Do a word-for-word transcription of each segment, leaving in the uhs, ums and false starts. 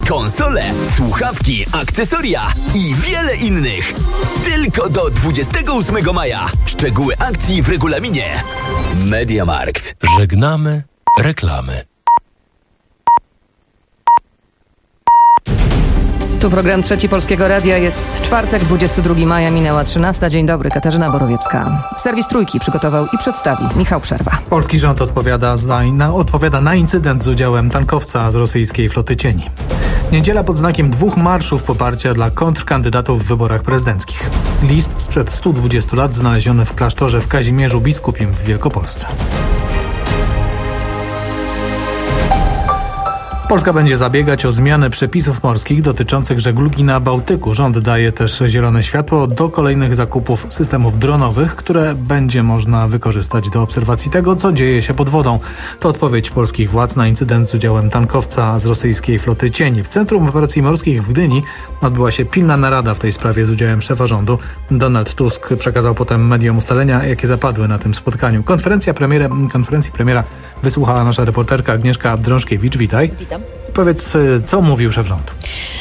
konsole, słuchawki, akcesoria i wiele innych. Tylko do dwudziestego ósmego maja. Szczegóły akcji w regulaminie. MediaMarkt. Żegnamy reklamy. Tu program Trzeci Polskiego Radia. Jest czwartek, dwudziestego drugiego maja, minęła trzynasta. Dzień dobry, Katarzyna Borowiecka. Serwis Trójki przygotował i przedstawi Michał Przerwa. Polski rząd odpowiada, za, na, odpowiada na incydent z udziałem tankowca z rosyjskiej floty cieni. Niedziela pod znakiem dwóch marszów poparcia dla kontrkandydatów w wyborach prezydenckich. List sprzed stu dwudziestu lat znaleziony w klasztorze w Kazimierzu Biskupim w Wielkopolsce. Polska będzie zabiegać o zmianę przepisów morskich dotyczących żeglugi na Bałtyku. Rząd daje też zielone światło do kolejnych zakupów systemów dronowych, które będzie można wykorzystać do obserwacji tego, co dzieje się pod wodą. To odpowiedź polskich władz na incydent z udziałem tankowca z rosyjskiej floty cieni. W Centrum Operacji Morskich w Gdyni odbyła się pilna narada w tej sprawie z udziałem szefa rządu. Donald Tusk przekazał potem mediom ustalenia, jakie zapadły na tym spotkaniu. Konferencja premiera, konferencji premiera wysłuchała nasza reporterka Agnieszka Drążkiewicz. Witaj. Witam. Powiedz, co mówił szef rządu?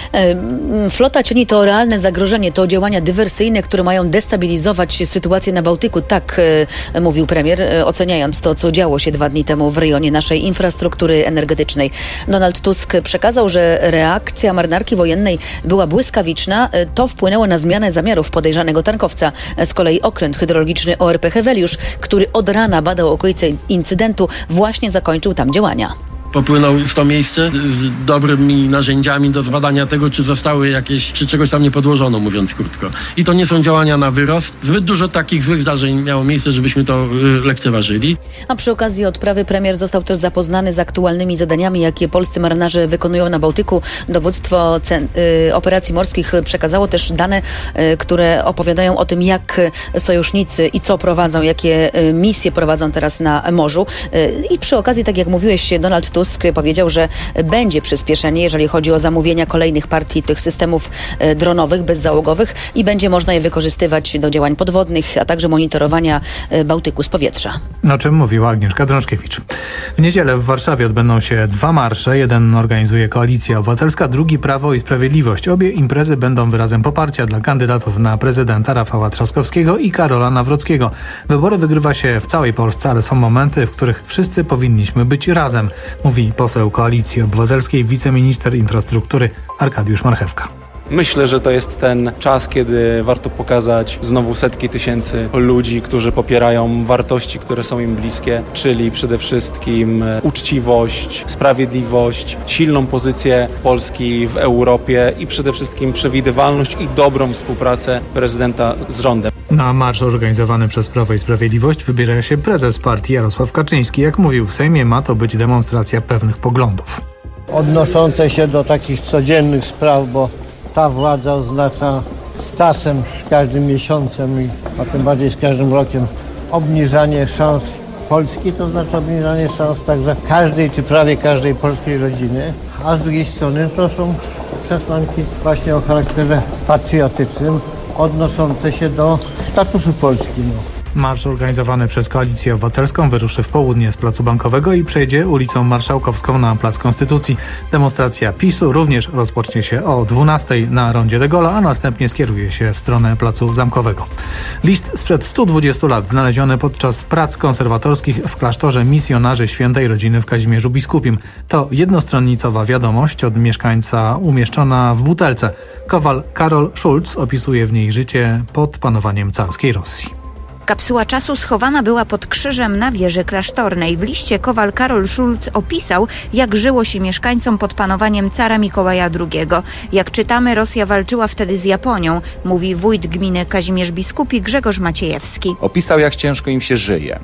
Flota cieni to realne zagrożenie, to działania dywersyjne, które mają destabilizować sytuację na Bałtyku. Tak e, mówił premier, e, oceniając to, co działo się dwa dni temu w rejonie naszej infrastruktury energetycznej. Donald Tusk przekazał, że reakcja marynarki wojennej była błyskawiczna. E, to wpłynęło na zmianę zamiarów podejrzanego tankowca. E, z kolei okręt hydrologiczny O R P Heweliusz, który od rana badał okolice incydentu, właśnie zakończył tam działania. Popłynął w to miejsce z dobrymi narzędziami do zbadania tego, czy zostały jakieś, czy czegoś tam nie podłożono, mówiąc krótko. I to nie są działania na wyrost. Zbyt dużo takich złych zdarzeń miało miejsce, żebyśmy to y, lekceważyli. A przy okazji odprawy premier został też zapoznany z aktualnymi zadaniami, jakie polscy marynarze wykonują na Bałtyku. Dowództwo cen, y, operacji morskich przekazało też dane, y, które opowiadają o tym, jak sojusznicy i co prowadzą, jakie y, misje prowadzą teraz na morzu. Y, I przy okazji, tak jak mówiłeś, Donald Tusk powiedział, że będzie przyspieszenie, jeżeli chodzi o zamówienia kolejnych partii tych systemów dronowych, bezzałogowych i będzie można je wykorzystywać do działań podwodnych, a także monitorowania Bałtyku z powietrza. O czym mówiła Agnieszka Drążkiewicz. W niedzielę w Warszawie odbędą się dwa marsze. Jeden organizuje Koalicja Obywatelska, drugi Prawo i Sprawiedliwość. Obie imprezy będą wyrazem poparcia dla kandydatów na prezydenta Rafała Trzaskowskiego i Karola Nawrockiego. Wybory wygrywa się w całej Polsce, ale są momenty, w których wszyscy powinniśmy być razem, mówi poseł Koalicji Obywatelskiej, wiceminister infrastruktury Arkadiusz Marchewka. Myślę, że to jest ten czas, kiedy warto pokazać znowu setki tysięcy ludzi, którzy popierają wartości, które są im bliskie, czyli przede wszystkim uczciwość, sprawiedliwość, silną pozycję Polski w Europie i przede wszystkim przewidywalność i dobrą współpracę prezydenta z rządem. Na marsz organizowany przez Prawo i Sprawiedliwość wybiera się prezes partii Jarosław Kaczyński. Jak mówił w Sejmie, ma to być demonstracja pewnych poglądów. Odnoszące się do takich codziennych spraw, bo ta władza oznacza z czasem, z każdym miesiącem i a tym bardziej z każdym rokiem obniżanie szans Polski, to znaczy obniżanie szans także każdej czy prawie każdej polskiej rodziny, a z drugiej strony to są przesłanki właśnie o charakterze patriotycznym, odnoszące się do statusu Polski. No. Marsz organizowany przez Koalicję Obywatelską wyruszy w południe z Placu Bankowego i przejdzie ulicą Marszałkowską na Plac Konstytucji. Demonstracja PiSu również rozpocznie się o dwunastej na rondzie de Gaulle'a, a następnie skieruje się w stronę Placu Zamkowego. List sprzed stu dwudziestu lat znaleziony podczas prac konserwatorskich w klasztorze misjonarzy Świętej Rodziny w Kazimierzu Biskupim. To jednostronnicowa wiadomość od mieszkańca umieszczona w butelce. Kowal Karol Schulz opisuje w niej życie pod panowaniem carskiej Rosji. Kapsuła czasu schowana była pod krzyżem na wieży klasztornej. W liście kowal Karol Schulz opisał, jak żyło się mieszkańcom pod panowaniem cara Mikołaja drugiego. Jak czytamy, Rosja walczyła wtedy z Japonią, mówi wójt gminy Kazimierz Biskupi Grzegorz Maciejewski. Opisał, jak ciężko im się żyje,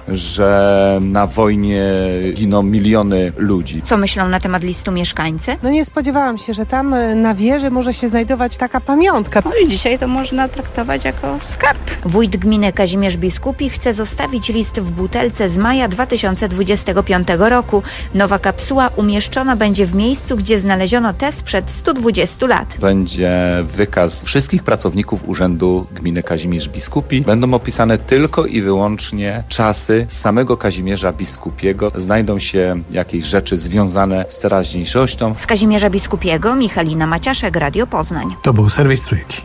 że na wojnie giną miliony ludzi. Co myślą na temat listu mieszkańcy? No nie spodziewałam się, że tam na wieży może się znajdować taka pamiątka. No i dzisiaj to można traktować jako skarb. Wójt gminy Kazimierz Biskupi Biskupi chce zostawić list w butelce z maja dwa tysiące dwudziestego piątego roku. Nowa kapsuła umieszczona będzie w miejscu, gdzie znaleziono te sprzed stu dwudziestu lat. Będzie wykaz wszystkich pracowników Urzędu Gminy Kazimierz Biskupi. Będą opisane tylko i wyłącznie czasy samego Kazimierza Biskupiego. Znajdą się jakieś rzeczy związane z teraźniejszością. Z Kazimierza Biskupiego Michalina Maciaszek, Radio Poznań. To był serwis Trójki.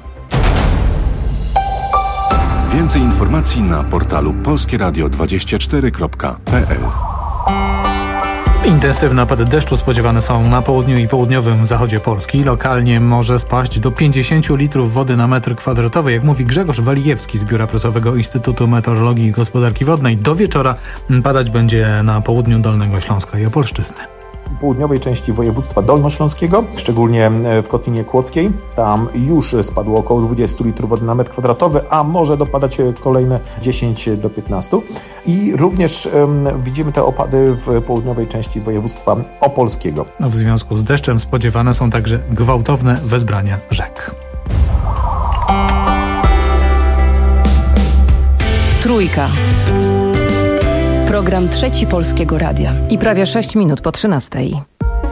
Więcej informacji na portalu polskie radio dwadzieścia cztery kropka p l. Intensywne opady deszczu spodziewane są na południu i południowym zachodzie Polski. Lokalnie może spaść do pięćdziesiąt litrów wody na metr kwadratowy. Jak mówi Grzegorz Walijewski z Biura Prasowego Instytutu Meteorologii i Gospodarki Wodnej, do wieczora padać będzie na południu Dolnego Śląska i Opolszczyzny. Południowej części województwa dolnośląskiego, szczególnie w Kotlinie Kłodzkiej. Tam już spadło około dwadzieścia litrów wody na metr kwadratowy, a może dopadać kolejne dziesięć do piętnastu. I również um, widzimy te opady w południowej części województwa opolskiego. W związku z deszczem spodziewane są także gwałtowne wezbrania rzek. Trójka. Program Trzeci Polskiego Radia. I prawie sześć minut po trzynastej.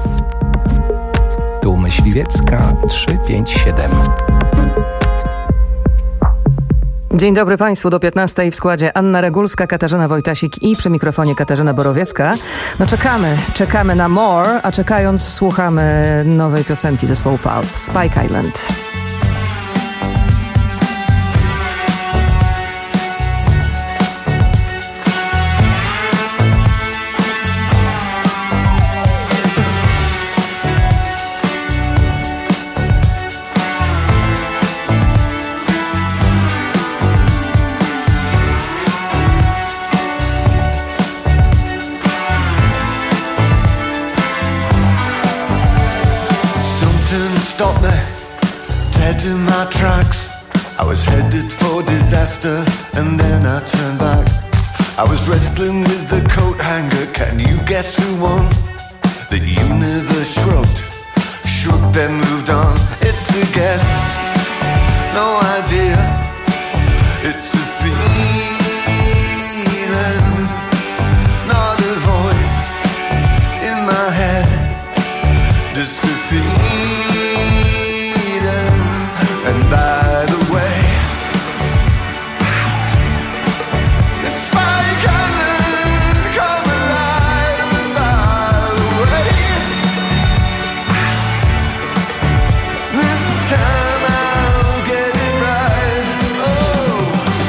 Tu Myśliwiecka trzysta pięćdziesiąt siedem. Dzień dobry Państwu, do piętnastej w składzie Anna Regulska, Katarzyna Wojtasik i przy mikrofonie Katarzyna Borowiecka. No czekamy, czekamy na more, a czekając słuchamy nowej piosenki zespołu Pulp, Spike Island. Stopped me dead in my tracks. I was headed for disaster and then I turned back. I was wrestling with the coat hanger. Can you guess who won? The universe shrugged, shook then moved on. It's a guess, no idea. It's a feeling, not a voice in my head. Just a feeling. And by the way, it's Spike Island, come alive. And by the way, this time I'll get it right. Oh.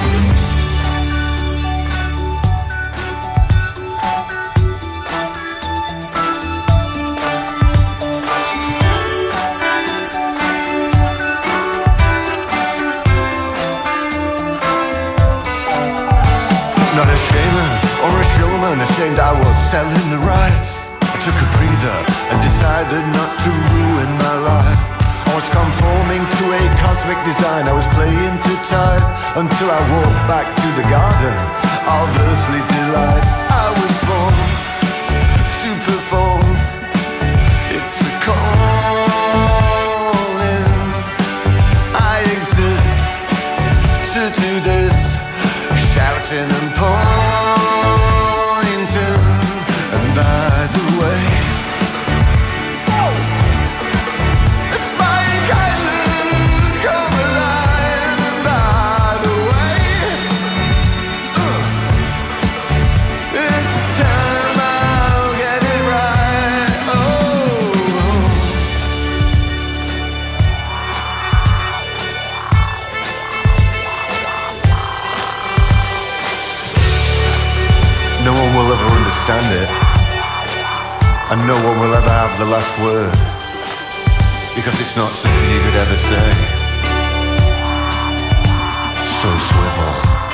Not a shaman or a showman, ashamed I was selling the rights. I took a breather and decided not to ruin my life. I was conforming to a cosmic design. I was playing to time until I walked back to the garden of earthly delights. I was born to perform. It's a calling. I exist to do this. Shouting and pointing. And by the way, it's Spike Island, come alive. And by the way, uh, this time I'll get it right. Oh. No one will ever understand it, and no one will ever have the last word, because it's not something you could ever say. So swivel.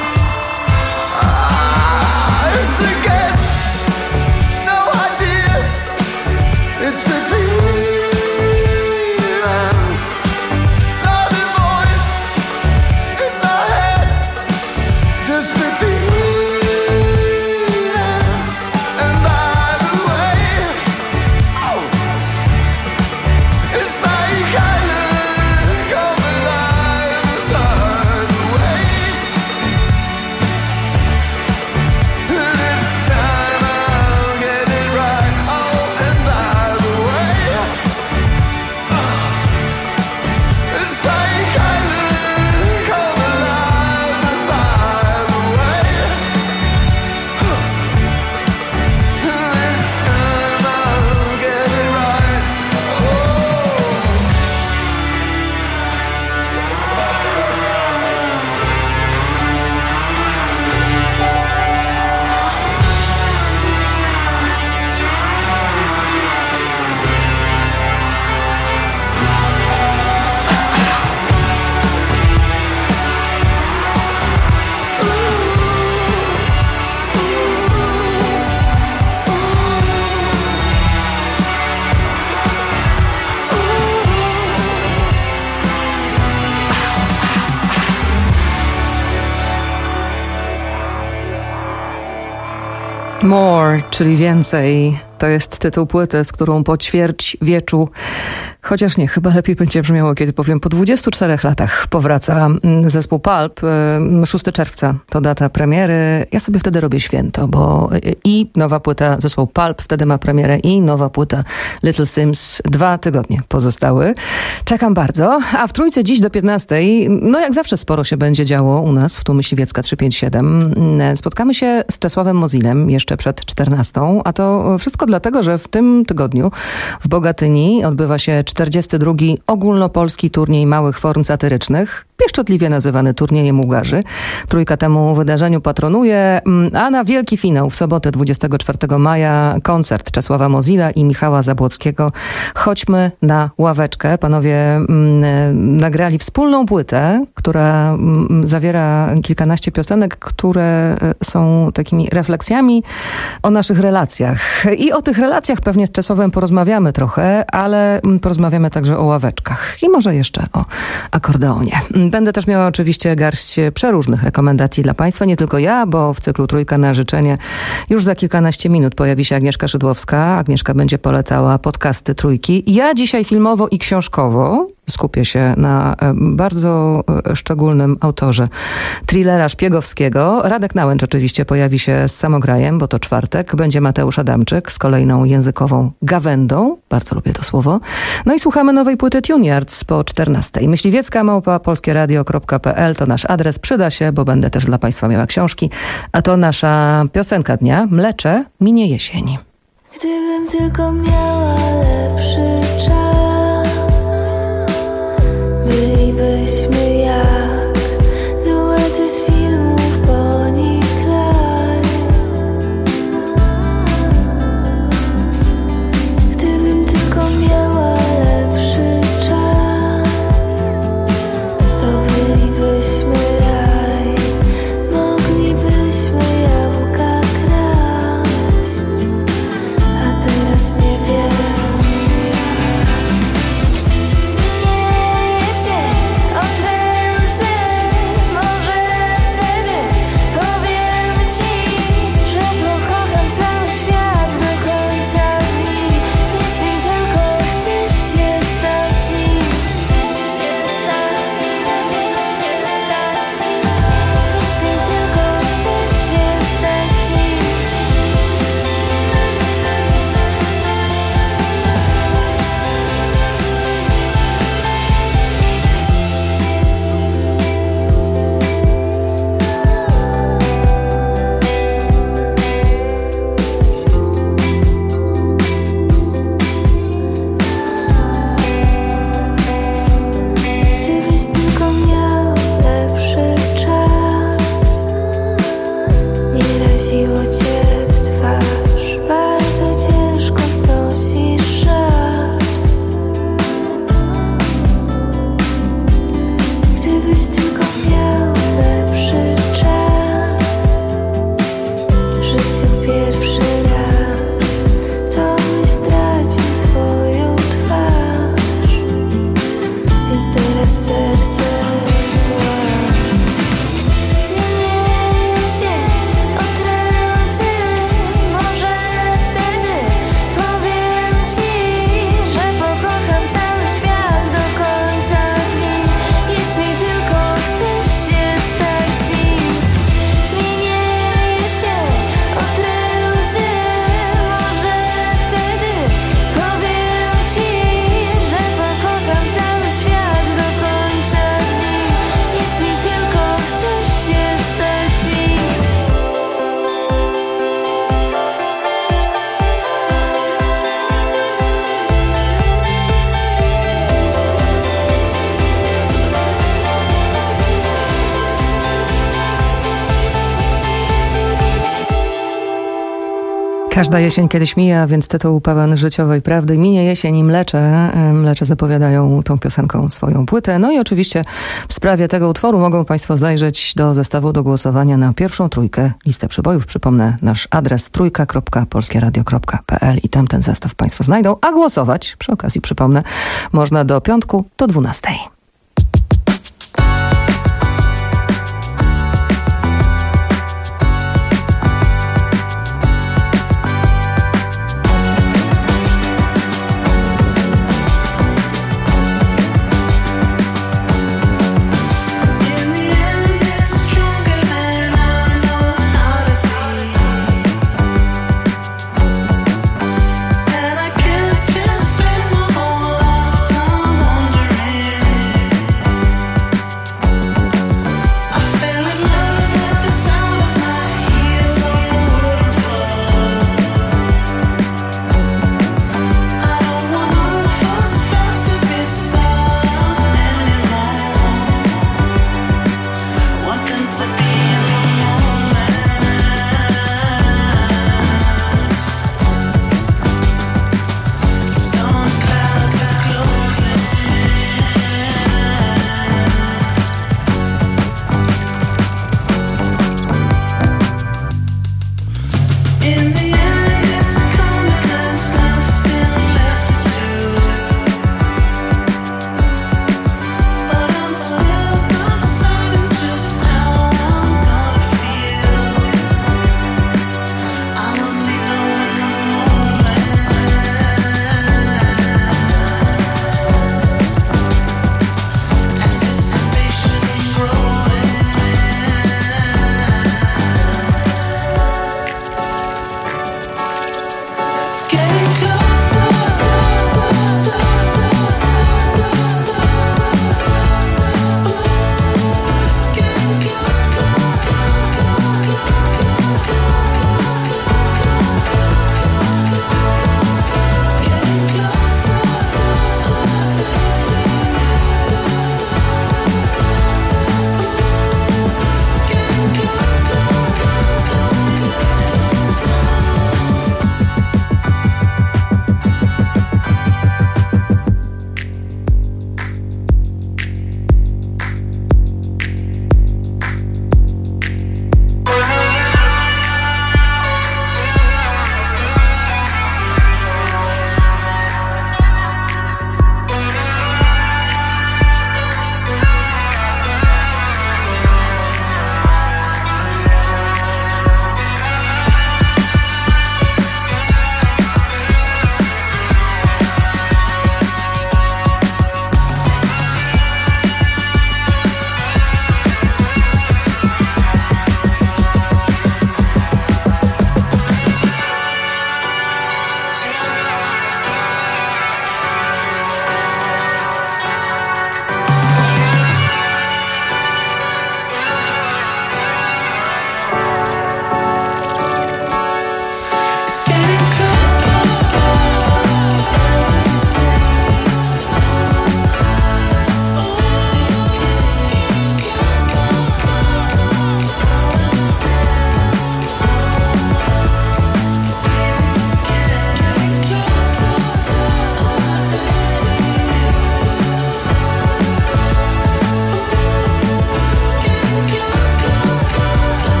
Ah, it's a guess, no idea. It's a feeling, not a voice in my head, just a feeling. More, czyli więcej. To jest tytuł płyty, z którą po ćwierćwieczu, chociaż nie, chyba lepiej będzie brzmiało, kiedy powiem, po dwudziestu czterech latach powraca zespół Pulp. szóstego czerwca to data premiery. Ja sobie wtedy robię święto, bo i nowa płyta zespołu Pulp wtedy ma premierę i nowa płyta Little Sims. Dwa tygodnie pozostały. Czekam bardzo. A w Trójce dziś do piętnastej, no jak zawsze sporo się będzie działo u nas w Tu Myśliwiecka trzysta pięćdziesiąt siedem. Spotkamy się z Czesławem Mozilem jeszcze przed czternastą, a to wszystko dlatego, że w tym tygodniu w Bogatyni odbywa się czterdziesty drugi ogólnopolski turniej małych form satyrycznych, pieszczotliwie nazywany turniejem Łgarzy. Trójka temu wydarzeniu patronuje, a na wielki finał w sobotę dwudziestego czwartego maja koncert Czesława Mozila i Michała Zabłockiego. Chodźmy na ławeczkę. Panowie mm, nagrali wspólną płytę, która mm, zawiera kilkanaście piosenek, które są takimi refleksjami o naszych relacjach. I o tych relacjach pewnie z Czesławem porozmawiamy trochę, ale porozmawiamy także o ławeczkach i może jeszcze o akordeonie. Będę też miała oczywiście garść przeróżnych rekomendacji dla Państwa, nie tylko ja, bo w cyklu Trójka na życzenie już za kilkanaście minut pojawi się Agnieszka Szydłowska. Agnieszka będzie polecała podcasty Trójki. Ja dzisiaj filmowo i książkowo skupię się na bardzo szczególnym autorze thrillera szpiegowskiego. Radek Nałęcz oczywiście pojawi się z Samograjem, bo to czwartek. Będzie Mateusz Adamczyk z kolejną językową gawędą. Bardzo lubię to słowo. No i słuchamy nowej płyty Tuneyards po czternastej. Myśliwiecka małpa polskieradio kropka pe el to nasz adres. Przyda się, bo będę też dla Państwa miała książki. A to nasza piosenka dnia. Mlecze minie jesień. Gdybym tylko miała lepszy czas, bylibyśmy jak duety z filmów Bonnie i Clyde. Gdybym tylko miała lepszy czas, zdobylibyśmy raj, moglibyśmy jabłka kraść, a teraz nie wiem. Każda jesień kiedyś mija, więc tytuł pełen życiowej prawdy. Minie jesień i Mlecze. Mlecze zapowiadają tą piosenką swoją płytę. No i oczywiście w sprawie tego utworu mogą Państwo zajrzeć do zestawu do głosowania na pierwszą trójkę listę przybojów. Przypomnę nasz adres trójka kropka polskieradio kropka pe el i tam ten zestaw Państwo znajdą. A głosować, przy okazji przypomnę, można do piątku do dwunastej.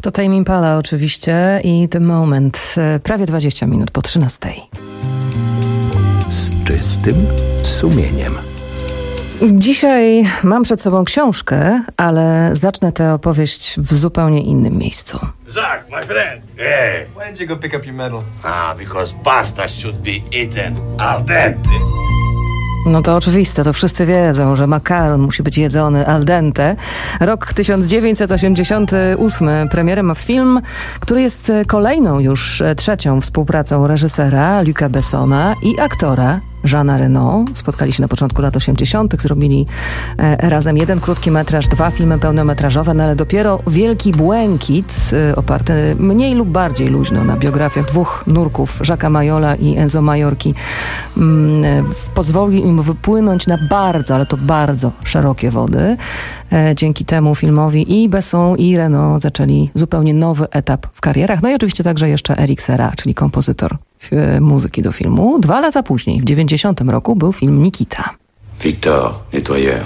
To Tame Impala oczywiście i The Moment. Prawie dwadzieścia minut po trzynastej. Z czystym sumieniem. Dzisiaj mam przed sobą książkę, ale zacznę tę opowieść w zupełnie innym miejscu. Jacques, my friend. Hey. Why did you go pick up your medal? Ah, because pasta should be eaten al dente. No to oczywiste, to wszyscy wiedzą, że makaron musi być jedzony al dente. Rok tysiąc dziewięćset osiemdziesiąty ósmy. Premierę ma film, który jest kolejną już trzecią współpracą reżysera Luca Bessona i aktora Jeana Reno. Spotkali się na początku lat osiemdziesiątych, zrobili e, razem jeden krótki metraż, dwa filmy pełnometrażowe, no ale dopiero Wielki Błękit, e, oparty mniej lub bardziej luźno na biografiach dwóch nurków, Jacques'a Majola i Enzo Majorki, m, e, pozwoli im wypłynąć na bardzo, ale to bardzo szerokie wody. E, dzięki temu filmowi i Besson, i Reno zaczęli zupełnie nowy etap w karierach. No i oczywiście także jeszcze Eric Serra, czyli kompozytor muzyki do filmu. Dwa lata później, w dziewięćdziesiątym roku, był film Nikita. Victor, nettoyeur.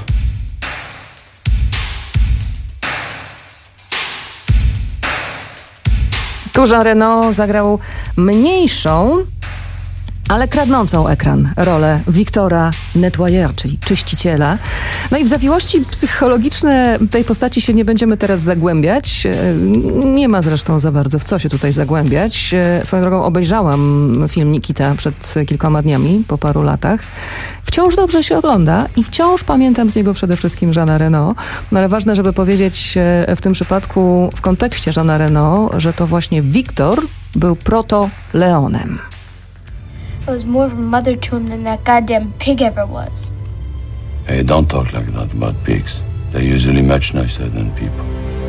Tu Jean Reno zagrał mniejszą, ale kradnącą ekran rolę Wiktora Nettoyeur, czyli czyściciela. No i w zawiłości psychologiczne tej postaci się nie będziemy teraz zagłębiać. Nie ma zresztą za bardzo w co się tutaj zagłębiać. Swoją drogą obejrzałam film Nikita przed kilkoma dniami, po paru latach. Wciąż dobrze się ogląda i wciąż pamiętam z niego przede wszystkim Jeana Reno. No ale ważne, żeby powiedzieć w tym przypadku w kontekście Jeana Reno, że to właśnie Wiktor był proto-Leonem. I was more of a mother to him than that goddamn pig ever was. Hey, don't talk like that about pigs. They're usually much nicer than people.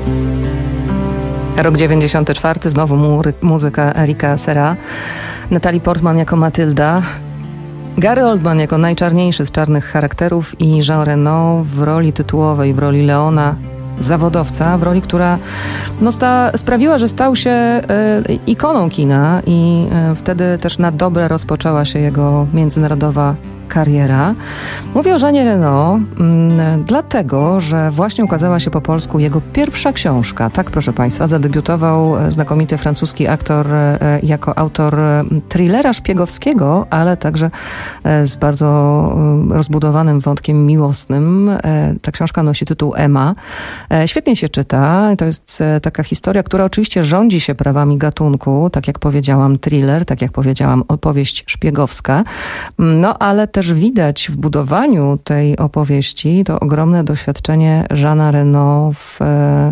Rok dziewięćdziesiąty czwarty, znowu mu- muzyka Erika Serra, Natalie Portman jako Matylda, Gary Oldman jako najczarniejszy z czarnych charakterów i Jean Reno w roli tytułowej, w roli Leona, zawodowca, w roli, która no, sta, sprawiła, że stał się e, ikoną kina i e, wtedy też na dobre rozpoczęła się jego międzynarodowa kariera. Mówię o Jeanie Reno m, dlatego, że właśnie ukazała się po polsku jego pierwsza książka. Tak, proszę Państwa, zadebiutował znakomity francuski aktor e, jako autor thrillera szpiegowskiego, ale także e, z bardzo e, rozbudowanym wątkiem miłosnym. E, ta książka nosi tytuł Emma. E, świetnie się czyta. To jest e, taka historia, która oczywiście rządzi się prawami gatunku, tak jak powiedziałam, thriller, tak jak powiedziałam, opowieść szpiegowska. No, ale też widać w budowaniu tej opowieści to ogromne doświadczenie Jeana Reno w e,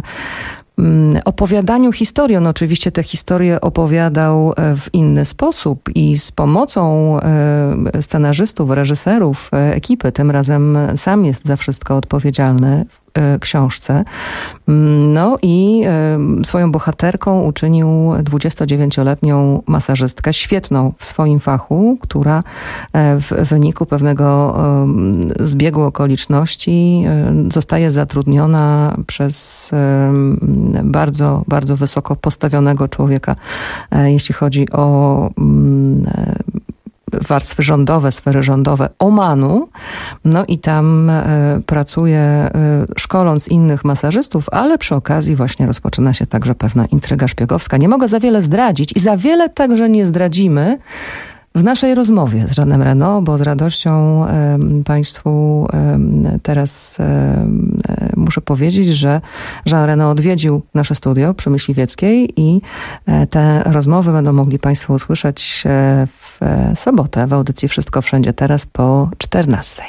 opowiadaniu historii. On oczywiście te historie opowiadał w inny sposób i z pomocą e, scenarzystów, reżyserów, e, ekipy. Tym razem sam jest za wszystko odpowiedzialny w książce. No i e, swoją bohaterką uczynił dwudziestodziewięcioletnią masażystkę, świetną w swoim fachu, która e, w wyniku pewnego e, zbiegu okoliczności e, zostaje zatrudniona przez e, bardzo, bardzo wysoko postawionego człowieka, e, jeśli chodzi o e, warstwy rządowe, sfery rządowe Omanu. No i tam e, pracuje e, szkoląc innych masażystów, ale przy okazji właśnie rozpoczyna się także pewna intryga szpiegowska. Nie mogę za wiele zdradzić i za wiele także nie zdradzimy w naszej rozmowie z Jeanem Reno, bo z radością e, Państwu e, teraz e, muszę powiedzieć, że Jean Reno odwiedził nasze studio przy Myśliwieckiej i e, te rozmowy będą mogli Państwo usłyszeć e, w sobotę w audycji Wszystko Wszędzie Teraz po czternastej.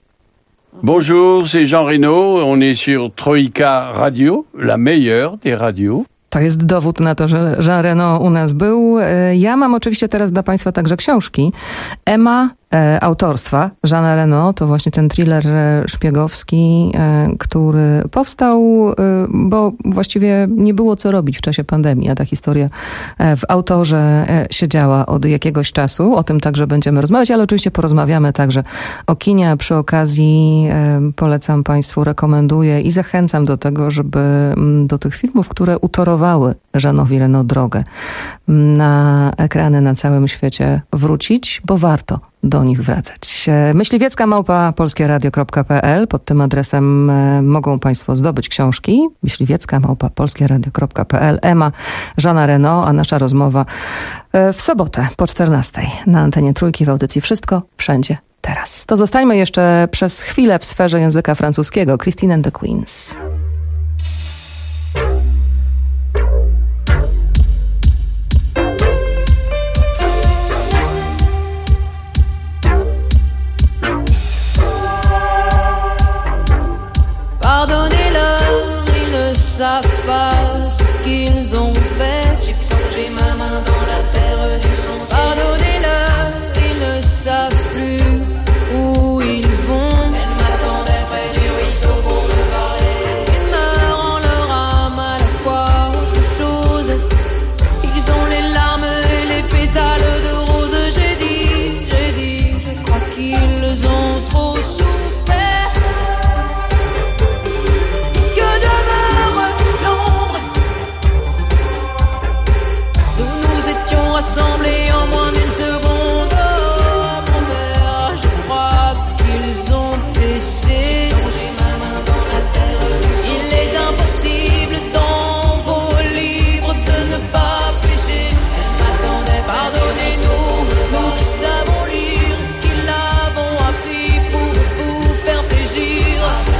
Bonjour, c'est Jean Reno. On est sur Troika Radio, la meilleure des radios. To jest dowód na to, że Jean Reno u nas był. Ja mam oczywiście teraz dla Państwa także książki. Emma e, autorstwa Jeana Reno, to właśnie ten thriller szpiegowski, e, który powstał, e, bo właściwie nie było co robić w czasie pandemii, a ta historia e, w autorze e, siedziała od jakiegoś czasu. O tym także będziemy rozmawiać, ale oczywiście porozmawiamy także o kinie, a przy okazji e, polecam Państwu, rekomenduję i zachęcam do tego, żeby m, do tych filmów, które utorowały Jeanowi Reno drogę na ekrany na całym świecie wrócić, bo warto do nich wracać. Myśliwiecka małpa polskieradio kropka p l. Pod tym adresem mogą Państwo zdobyć książki. Myśliwiecka małpa polskieradio kropka p l. Ema, Jeana Reno, a nasza rozmowa w sobotę po czternastej na antenie Trójki w audycji Wszystko, Wszędzie, Teraz. To zostańmy jeszcze przez chwilę w sferze języka francuskiego. Christine and the Queens. Pardonnez-leur, ils ne savent pas ce qu'ils ont fait. J'ai plongé ma main dans la terre du sentier. Pardonnez-leur, ils ne savent plus où ils vont. Elle m'attendait près du ruisseau pour me parler. Ils meurent en leur âme à la fois autre chose. Ils ont les larmes et les pétales de rose. J'ai dit, j'ai dit, je crois qu'ils ont trop souffert. Rassemblés en moins d'une seconde, oh, mon père, je crois qu'ils ont baissé. J'ai ma main dans la terre. Il est impossible dans vos livres de ne pas pécher. Elle m'attendait, pardonnez-nous, nous qui savons lire, qui l'avons appris pour vous faire plaisir.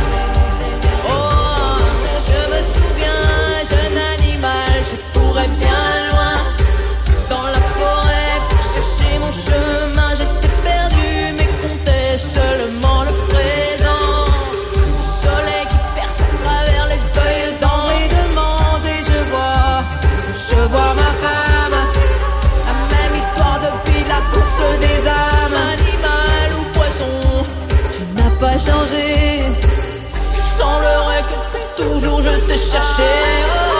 Oh, je me souviens, jeune animal, je pourrais bien loin. Dans la forêt pour chercher mon chemin, j'étais perdu mais comptais seulement le présent. Le soleil qui perce à travers les feuilles d'en et demande et je vois, je vois ma femme. La même histoire depuis la course des âmes. Animal ou poisson, tu n'as pas changé. Il semblerait que depuis toujours je te cherchais.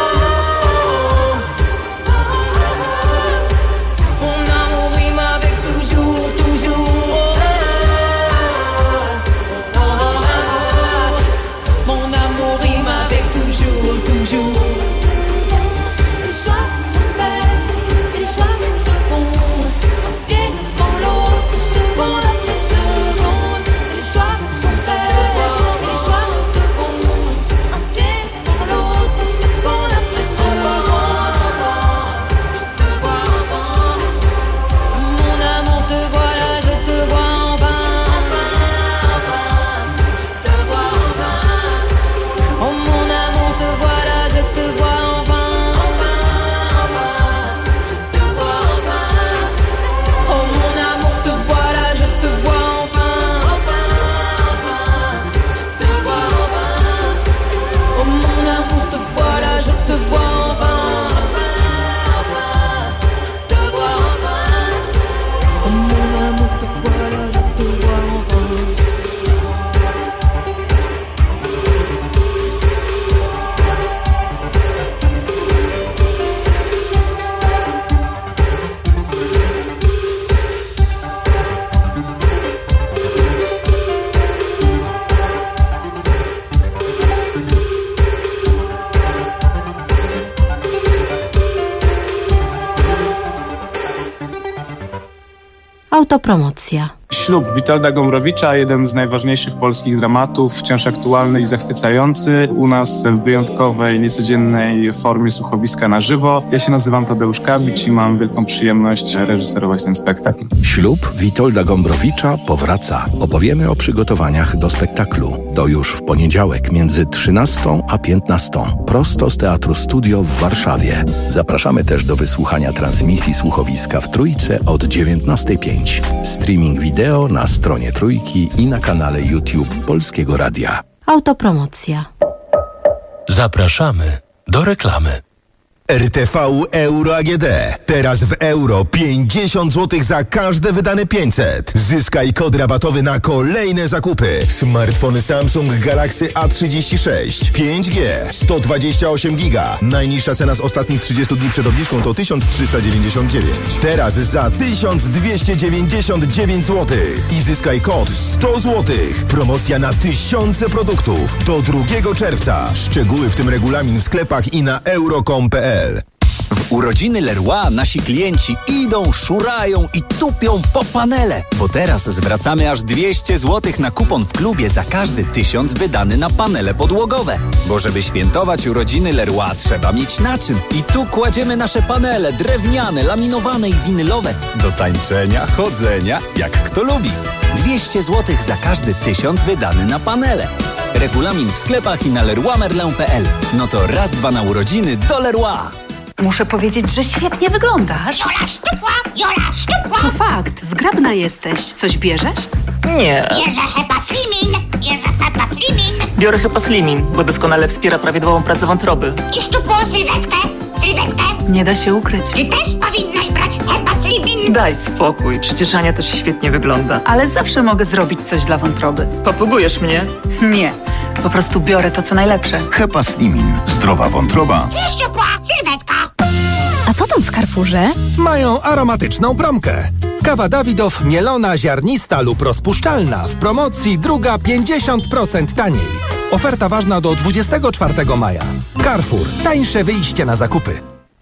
Autopromocja. Ślub Witolda Gombrowicza, jeden z najważniejszych polskich dramatów, wciąż aktualny i zachwycający. U nas w wyjątkowej, niecodziennej formie słuchowiska na żywo. Ja się nazywam Tadeusz Kabić i mam wielką przyjemność reżyserować ten spektakl. Ślub Witolda Gombrowicza powraca. Opowiemy o przygotowaniach do spektaklu. To już w poniedziałek między trzynastą a piętnastą. Prosto z Teatru Studio w Warszawie. Zapraszamy też do wysłuchania transmisji słuchowiska w Trójce od dziewiętnastej pięć. Streaming wideo na stronie Trójki i na kanale YouTube Polskiego Radia. Autopromocja. Zapraszamy do reklamy. R T V Euro A G D. Teraz w euro pięćdziesiąt złotych za każde wydane pięćset. Zyskaj kod rabatowy na kolejne zakupy. Smartfony Samsung Galaxy A trzydzieści sześć, pięć G, sto dwadzieścia osiem giga. Najniższa cena z ostatnich trzydziestu dni przed obniżką to tysiąc trzysta dziewięćdziesiąt dziewięć. Teraz za tysiąc dwieście dziewięćdziesiąt dziewięć złotych. I zyskaj kod sto złotych. Promocja na tysiące produktów do drugiego czerwca. Szczegóły w tym regulamin w sklepach i na euro kropka com kropka p l. W urodziny Leroy nasi klienci idą, szurają i tupią po panele, bo teraz zwracamy aż dwieście złotych na kupon w klubie za każdy tysiąc wydany na panele podłogowe. Bo żeby świętować urodziny Leroy trzeba mieć na czym. I tu kładziemy nasze panele drewniane, laminowane i winylowe do tańczenia, chodzenia, jak kto lubi. dwieście złotych za każdy tysiąc wydany na panele. Regulamin w sklepach i na leroy merlin kropka p l. No to raz, dwa na urodziny do Leroy. Muszę powiedzieć, że świetnie wyglądasz. Jola szczupła, Jola szczupła. To fakt, zgrabna jesteś. Coś bierzesz? Nie. Bierze Hepa Slimin, bierze Hepa Slimin. Biorę Hepa Slimin, bo doskonale wspiera prawidłową pracę wątroby. I szczupłą sylwetkę, sylwetkę. Nie da się ukryć. Ty też powinnaś brać Hepa Slimin. Daj spokój, przecież Ania też świetnie wygląda. Ale zawsze mogę zrobić coś dla wątroby. Popługujesz mnie? Nie, po prostu biorę to, co najlepsze. Hepa Slimin. Zdrowa wątroba. I szczupła sylwetka. A co tam w Carrefourze? Mają aromatyczną promkę. Kawa Dawidow mielona, ziarnista lub rozpuszczalna. W promocji druga pięćdziesiąt procent taniej. Oferta ważna do dwudziestego czwartego maja. Carrefour. Tańsze wyjście na zakupy.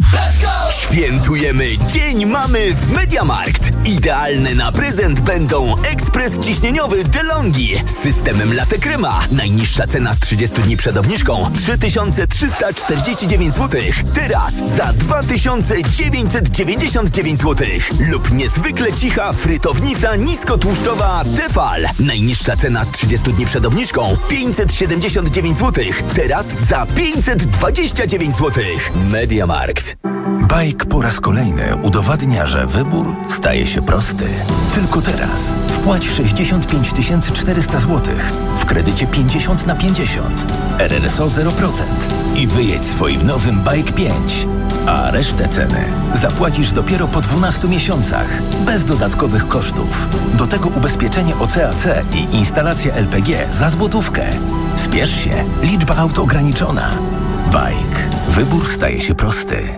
Świętujemy Dzień Mamy w MediaMarkt. Idealne na prezent będą ekspres ciśnieniowy DeLonghi z systemem Latte Crema. Najniższa cena z trzydziestu dni przed obniżką trzy tysiące trzysta czterdzieści dziewięć złotych. Teraz za dwa tysiące dziewięćset dziewięćdziesiąt dziewięć złotych. Lub niezwykle cicha frytownica niskotłuszczowa Tefal. Najniższa cena z trzydziestu dni przed obniżką pięćset siedemdziesiąt dziewięć złotych. Teraz za pięćset dwadzieścia dziewięć złotych. MediaMarkt. Bajk po raz kolejny udowadnia, że wybór staje się prosty. Tylko teraz wpłać sześćdziesiąt pięć tysięcy czterysta złotych w kredycie pięćdziesiąt na pięćdziesiąt, R R S O zero procent i wyjedź swoim nowym Bike pięć. A resztę ceny zapłacisz dopiero po dwunastu miesiącach, bez dodatkowych kosztów. Do tego ubezpieczenie O C A C i instalacja L P G za złotówkę. Spiesz się, liczba aut ograniczona. Bike. Wybór staje się prosty.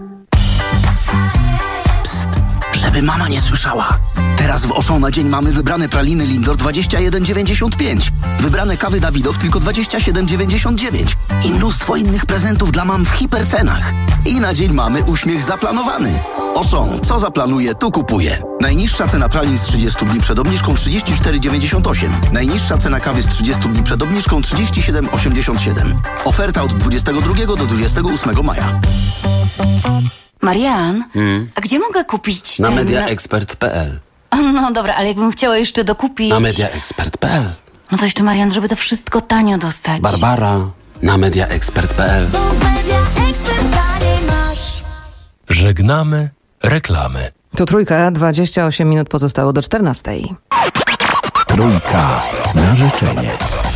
Żeby mama nie słyszała. Teraz w Auchan na Dzień Mamy wybrane praliny Lindor dwadzieścia jeden dziewięćdziesiąt pięć. Wybrane kawy Dawidow tylko dwadzieścia siedem dziewięćdziesiąt dziewięć. I mnóstwo innych prezentów dla mam w hipercenach. I na Dzień Mamy uśmiech zaplanowany. Auchan, co zaplanuje, to kupuje. Najniższa cena pralin z trzydziestu dni przed obniżką trzydzieści cztery dziewięćdziesiąt osiem. Najniższa cena kawy z trzydziestu dni przed obniżką trzydzieści siedem osiemdziesiąt siedem. Oferta od dwudziestego drugiego do dwudziestego ósmego maja. Marian, Hmm? a gdzie mogę kupić Na ten... mediaexpert kropka p l. No dobra, ale jakbym chciała jeszcze dokupić... Na mediaexpert kropka p l. No to jeszcze, Marian, żeby to wszystko tanio dostać. Barbara, na mediaexpert kropka p l. Żegnamy reklamy. Tu Trójka, dwadzieścia osiem minut pozostało do czternastej. Trójka na życzenie.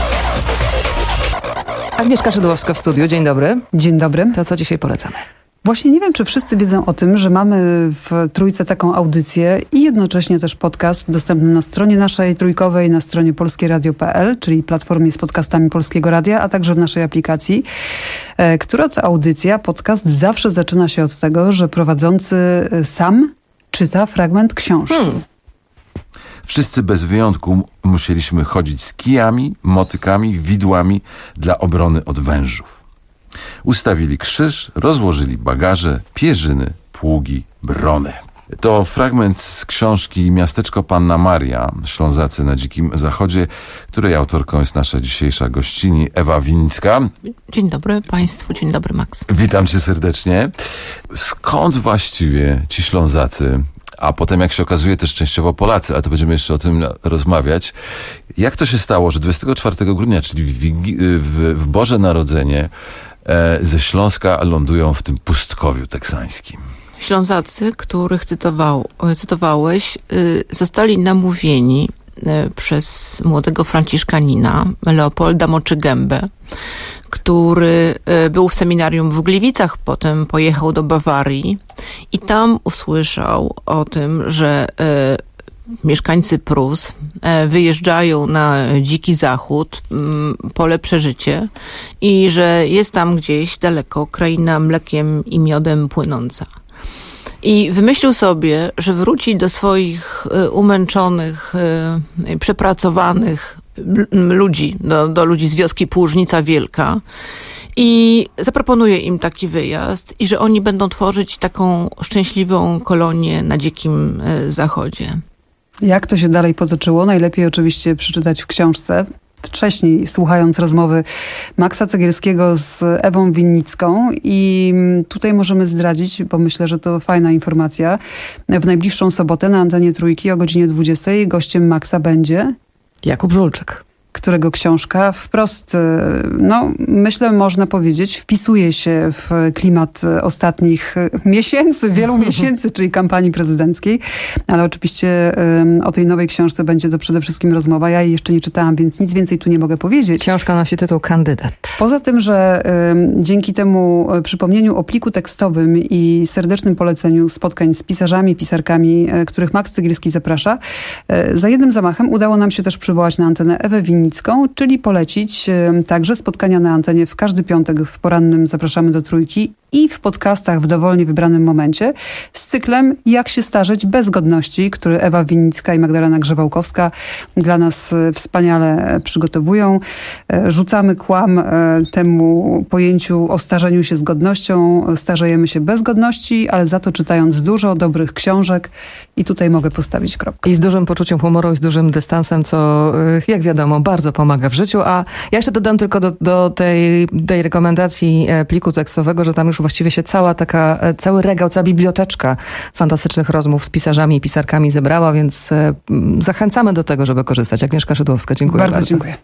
Agnieszka Szydłowska w studiu. Dzień dobry. Dzień dobry. To co dzisiaj polecamy? Właśnie nie wiem, czy wszyscy wiedzą o tym, że mamy w Trójce taką audycję i jednocześnie też podcast dostępny na stronie naszej trójkowej, na stronie polskie radio kropka p l, czyli platformie z podcastami Polskiego Radia, a także w naszej aplikacji, e, która to audycja, podcast zawsze zaczyna się od tego, że prowadzący sam czyta fragment książki. Hmm. Wszyscy bez wyjątku musieliśmy chodzić z kijami, motykami, widłami dla obrony od wężów. Ustawili krzyż, rozłożyli bagaże, pierzyny, pługi, brony. To fragment z książki Miasteczko Panna Maria, Ślązacy na Dzikim Zachodzie, której autorką jest nasza dzisiejsza gościni Ewa Winicka. Dzień dobry Państwu, dzień dobry Max. Witam Cię serdecznie. Skąd właściwie ci Ślązacy, a potem jak się okazuje też częściowo Polacy, ale to będziemy jeszcze o tym rozmawiać. Jak to się stało, że dwudziestego czwartego grudnia, czyli w, w, w Boże Narodzenie, e, ze Śląska lądują w tym pustkowiu teksańskim? Ślązacy, których cytował, cytowałeś, y, zostali namówieni y, przez młodego franciszkanina Leopolda Moczygębę, który y, był w seminarium w Gliwicach, potem pojechał do Bawarii i tam usłyszał o tym, że y, mieszkańcy Prus y, wyjeżdżają na dziki zachód y, po lepsze życie i że jest tam gdzieś daleko kraina mlekiem i miodem płynąca. I wymyślił sobie, że wróci do swoich y, umęczonych, y, przepracowanych ludzi, do, do ludzi z wioski Płużnica Wielka I zaproponuje im taki wyjazd i że oni będą tworzyć taką szczęśliwą kolonię na dzikim zachodzie. Jak to się dalej potoczyło? Najlepiej oczywiście przeczytać w książce. Wcześniej słuchając rozmowy Maxa Cegielskiego z Ewą Winnicką i tutaj możemy zdradzić, bo myślę, że to fajna informacja. W najbliższą sobotę na antenie Trójki o godzinie dwudziestej gościem Maxa będzie Jakub Żulczyk, którego książka wprost, no myślę, można powiedzieć, wpisuje się w klimat ostatnich miesięcy, wielu miesięcy, czyli kampanii prezydenckiej. Ale oczywiście um, o tej nowej książce będzie to przede wszystkim rozmowa. Ja jej jeszcze nie czytałam, więc nic więcej tu nie mogę powiedzieć. Książka nosi tytuł Kandydat. Poza tym, że um, dzięki temu przypomnieniu o pliku tekstowym i serdecznym poleceniu spotkań z pisarzami, pisarkami, których Max Cegielski zaprasza, um, za jednym zamachem udało nam się też przywołać na antenę Ewę Winnicką, czyli polecić także spotkania na antenie w każdy piątek w porannym Zapraszamy do Trójki i w podcastach w dowolnie wybranym momencie z cyklem Jak się starzeć bez godności, który Ewa Winnicka i Magdalena Grzebałkowska dla nas wspaniale przygotowują. Rzucamy kłam temu pojęciu o starzeniu się z godnością. Starzejemy się bez godności, ale za to czytając dużo dobrych książek i tutaj mogę postawić kropkę. I z dużym poczuciem humoru i z dużym dystansem, co jak wiadomo bardzo pomaga w życiu. A ja jeszcze dodam tylko do, do tej, tej rekomendacji pliku tekstowego, że tam już właściwie się cała taka, cały regał, cała biblioteczka fantastycznych rozmów z pisarzami i pisarkami zebrała, więc zachęcamy do tego, żeby korzystać. Agnieszka Szydłowska, dziękuję bardzo. Bardzo dziękuję.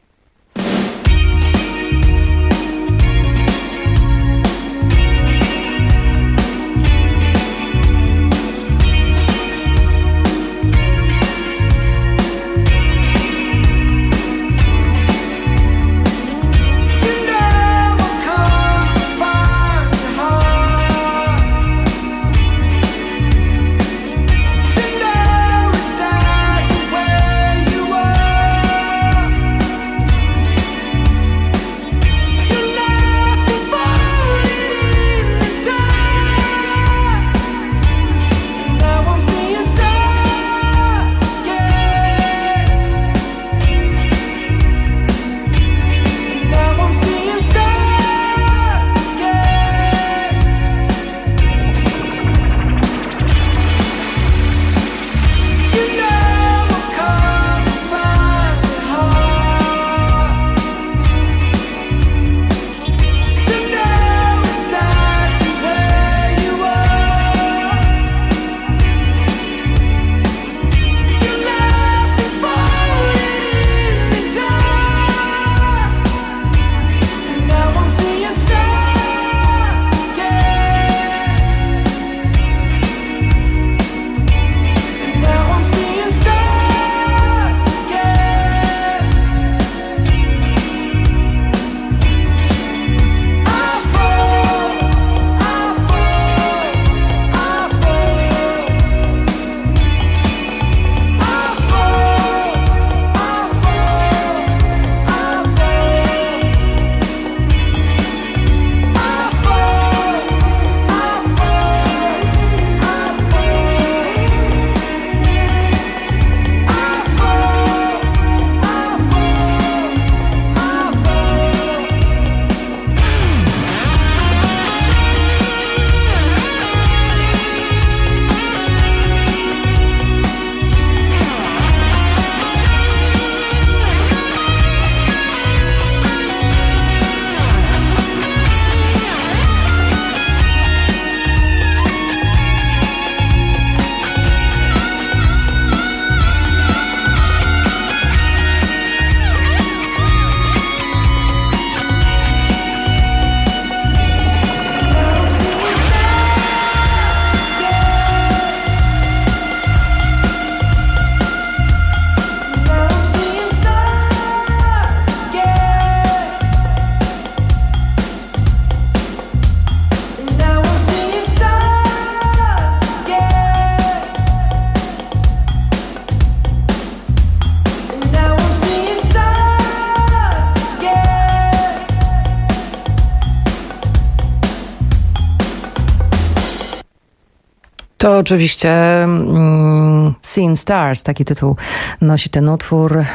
To oczywiście mm, Seeing Stars, taki tytuł nosi ten utwór.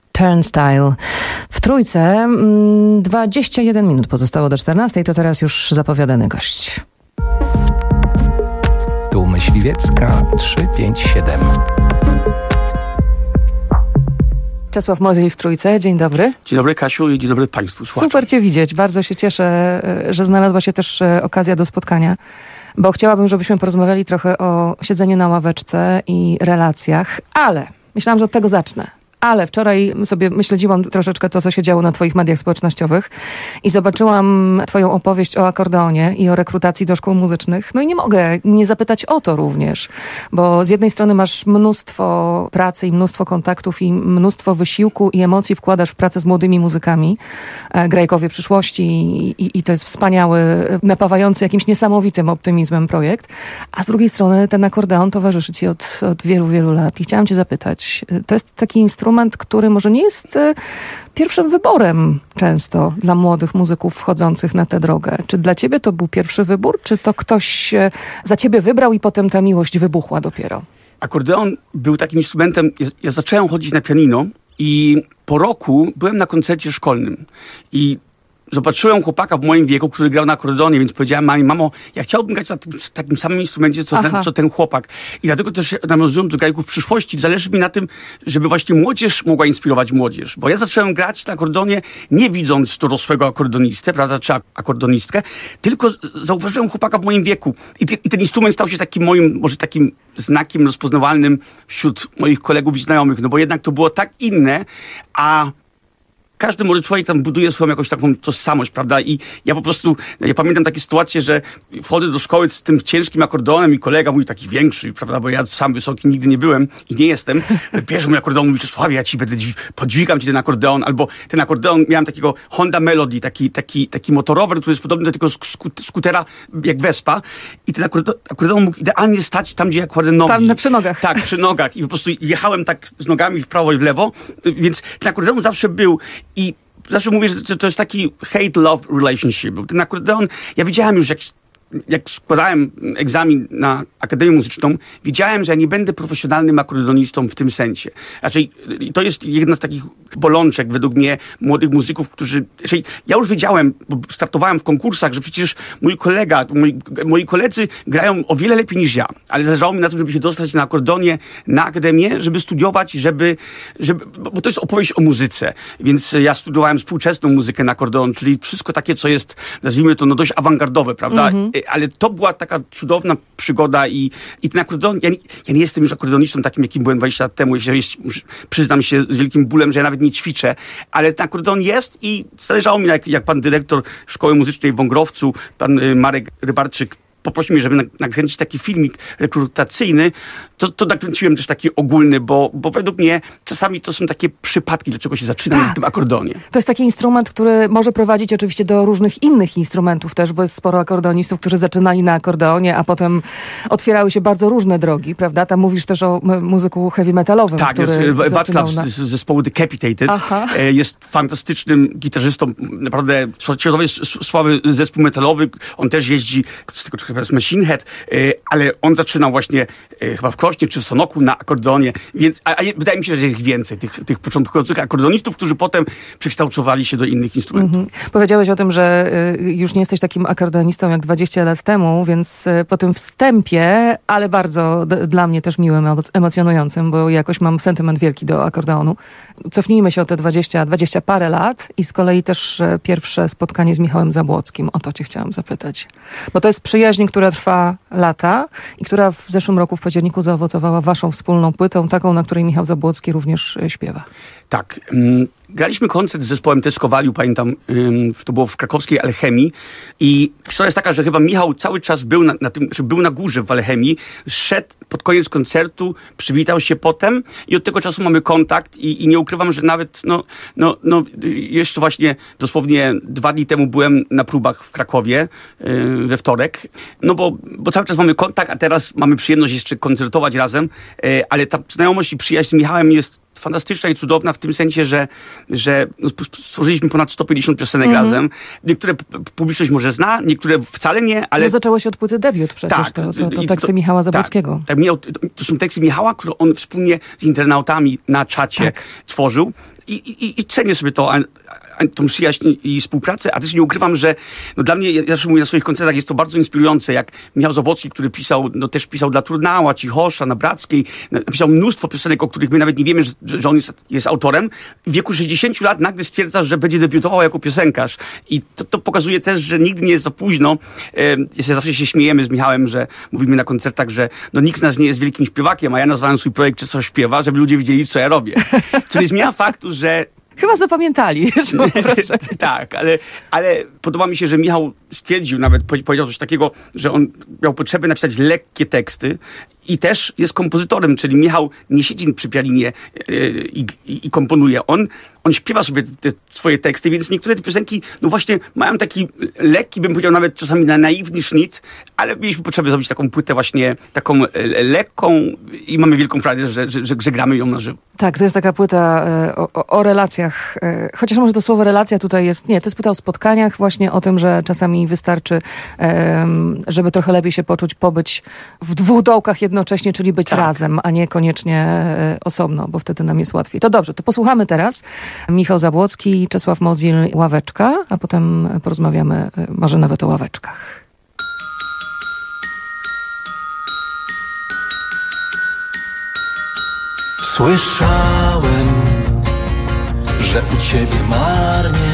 Turnstile. W Trójce dwadzieścia jeden minut pozostało do czternastej, to teraz już zapowiadany gość. Tu Myśliwiecka trzysta pięćdziesiąt siedem. Czesław Mozil w Trójce, dzień dobry. Dzień dobry Kasiu i dzień dobry Państwu słuchaczom. Super Cię widzieć, bardzo się cieszę, że znalazła się też okazja do spotkania, bo chciałabym, żebyśmy porozmawiali trochę o siedzeniu na ławeczce i relacjach, ale myślałam, że od tego zacznę. Ale wczoraj sobie śledziłam troszeczkę to, co się działo na twoich mediach społecznościowych i zobaczyłam twoją opowieść o akordeonie i o rekrutacji do szkół muzycznych. No i nie mogę nie zapytać o to również, bo z jednej strony masz mnóstwo pracy i mnóstwo kontaktów i mnóstwo wysiłku i emocji wkładasz w pracę z młodymi muzykami, grajkowie przyszłości i, i, i to jest wspaniały, napawający jakimś niesamowitym optymizmem projekt, a z drugiej strony ten akordeon towarzyszy ci od, od wielu, wielu lat i chciałam cię zapytać, to jest taki instrument, który może nie jest pierwszym wyborem często dla młodych muzyków wchodzących na tę drogę. Czy dla ciebie to był pierwszy wybór, czy to ktoś za ciebie wybrał i potem ta miłość wybuchła dopiero? Akordeon był takim instrumentem, ja zacząłem chodzić na pianino i po roku byłem na koncercie szkolnym i zobaczyłem chłopaka w moim wieku, który grał na akordeonie, więc powiedziałem mamie, mamo, ja chciałbym grać na tym, takim samym instrumencie, co ten, co ten chłopak. I dlatego też nawiązując do grajków przyszłości, zależy mi na tym, żeby właśnie młodzież mogła inspirować młodzież. Bo ja zacząłem grać na akordeonie, nie widząc dorosłego akordeonistę, prawda, czy akordonistkę, tylko zauważyłem chłopaka w moim wieku. I, ty, i ten instrument stał się takim moim, może takim znakiem rozpoznawalnym wśród moich kolegów i znajomych, no bo jednak to było tak inne, a każdy młody człowiek tam buduje swoją jakąś taką tożsamość, prawda? I ja po prostu, ja pamiętam takie sytuacje, że wchodzę do szkoły z tym ciężkim akordeonem i kolega mój taki większy, prawda? Bo ja sam wysoki nigdy nie byłem i nie jestem. Bierze mój akordeon, mówi, Czesławie, ja ci będę, podźwigam ci ten akordeon. Albo ten akordeon, miałem takiego Honda Melody, taki, taki, taki motorower, który jest podobny do tego skutera jak Vespa. I ten akordeon, akordeon mógł idealnie stać tam, gdzie ja kładę nogi. Tam przy nogach. Tak, przy nogach. I po prostu jechałem tak z nogami w prawo i w lewo. Więc ten akordeon zawsze był. I zawsze mówię, że to jest taki hate-love relationship. Ten akordeon, ja widziałem już, jak, jak składałem egzamin na Akademię Muzyczną, widziałem, że ja nie będę profesjonalnym akordeonistą w tym sensie. Raczej to jest jedna z takich bolączek według mnie młodych muzyków, którzy... Raczej ja już wiedziałem, bo startowałem w konkursach, że przecież mój kolega, moi, moi koledzy grają o wiele lepiej niż ja, ale zależało mi na tym, żeby się dostać na akordeonie, na akademię, żeby studiować, żeby... żeby bo to jest opowieść o muzyce, więc ja studiowałem współczesną muzykę na akordeon, czyli wszystko takie, co jest, nazwijmy to, no dość awangardowe, prawda? Mm-hmm. Ale to była taka cudowna przygoda i, i ten akordeon, ja nie, ja nie jestem już akordeonistą takim, jakim byłem dwadzieścia lat temu, ja jest, przyznam się z wielkim bólem, że ja nawet nie ćwiczę, ale ten akordeon jest i zależało mi, jak, jak pan dyrektor Szkoły Muzycznej w Wągrowcu, pan Marek Rybarczyk, poprosił mnie, żeby nakręcić taki filmik rekrutacyjny, to, to nakręciłem też taki ogólny, bo, bo według mnie czasami to są takie przypadki, dlaczego się zaczyna tak. na tym akordeonie. To jest taki instrument, który może prowadzić oczywiście do różnych innych instrumentów też, bo jest sporo akordeonistów, którzy zaczynali na akordeonie, a potem otwierały się bardzo różne drogi, prawda? Tam mówisz też o muzyku heavy metalowym, tak, który jest Wacław na... z zespołu Decapitated. Aha. Jest fantastycznym gitarzystą, naprawdę światowej sławy zespół metalowy. On też jeździ z tego chyba jest Machine Head, ale on zaczynał właśnie chyba w Krośnie czy w Sonoku na akordeonie, więc a, a wydaje mi się, że jest ich więcej, tych, tych początkujących akordeonistów, którzy potem przekształcowali się do innych instrumentów. Mhm. Powiedziałeś o tym, że już nie jesteś takim akordeonistą jak dwadzieścia lat temu, więc po tym wstępie, ale bardzo d- dla mnie też miłym, emocjonującym, bo jakoś mam sentyment wielki do akordeonu. Cofnijmy się o te dwadzieścia, dwadzieścia parę lat i z kolei też pierwsze spotkanie z Michałem Zabłockim. O to cię chciałam zapytać. Bo to jest przyjaźń, która trwa lata i która w zeszłym roku w październiku zaowocowała waszą wspólną płytą, taką, na której Michał Zabłocki również śpiewa. Tak. Graliśmy koncert z zespołem Teskowaliu, pamiętam, to było w krakowskiej Alchemii i historia jest taka, że chyba Michał cały czas był na, na tym, znaczy był na górze w Alchemii, szedł pod koniec koncertu, przywitał się potem i od tego czasu mamy kontakt i, i nie ukrywam, że nawet no, no, no, jeszcze właśnie dosłownie dwa dni temu byłem na próbach w Krakowie yy, we wtorek, no bo, bo cały czas mamy kontakt, a teraz mamy przyjemność jeszcze koncertować razem, yy, ale ta znajomość i przyjaźń z Michałem jest fantastyczna i cudowna w tym sensie, że, że stworzyliśmy ponad sto pięćdziesiąt piosenek mm-hmm. razem. Niektóre publiczność może zna, niektóre wcale nie, ale... No zaczęło się od płyty debiut przecież, tak, to, to, to teksty to, Michała Zabłockiego. Tak, tak miał, to są teksty Michała, które on wspólnie z internautami na czacie tak. tworzył. I, i, I cenię sobie to, a, a, tą przyjaźń i współpracę, a też nie ukrywam, że no dla mnie, ja zawsze mówię na swoich koncertach, jest to bardzo inspirujące, jak Michał Zabłocki, który pisał, no też pisał dla Trudnała, Cichosza, Nabrackiej, napisał mnóstwo piosenek, o których my nawet nie wiemy, że, że on jest, jest autorem. W wieku sześćdziesięciu lat nagle stwierdza, że będzie debiutował jako piosenkarz. I to, to pokazuje też, że nigdy nie jest za późno. E, zawsze się śmiejemy z Michałem, że mówimy na koncertach, że no nikt z nas nie jest wielkim śpiewakiem, a ja nazwałem swój projekt Czesław Śpiewa, żeby ludzie widzieli, co ja robię. Co nie zmienia faktu, że chyba zapamiętali. Proszę. Tak, ale, ale podoba mi się, że Michał stwierdził, nawet powiedział coś takiego, że on miał potrzebę napisać lekkie teksty i też jest kompozytorem, czyli Michał nie siedzi przy pianinie i, i, i komponuje. On, on śpiewa sobie te swoje teksty, więc niektóre te piosenki, no właśnie mają taki lekki, bym powiedział nawet czasami na naiwny sznit, ale mieliśmy potrzebę zrobić taką płytę właśnie taką lekką i mamy wielką frajdę, że, że, że, że gramy ją na żywo. Tak, to jest taka płyta o, o, o relacjach, chociaż może to słowo relacja tutaj jest, nie, to jest płyta o spotkaniach, właśnie o tym, że czasami wystarczy, żeby trochę lepiej się poczuć, pobyć w dwóch dołkach jednocześnie, czyli być tak. razem, a nie koniecznie osobno, bo wtedy nam jest łatwiej. To dobrze, to posłuchamy teraz. Michał Zabłocki, Czesław Mozil, Ławeczka, a potem porozmawiamy może nawet o ławeczkach. Słyszałem, że u ciebie marnie.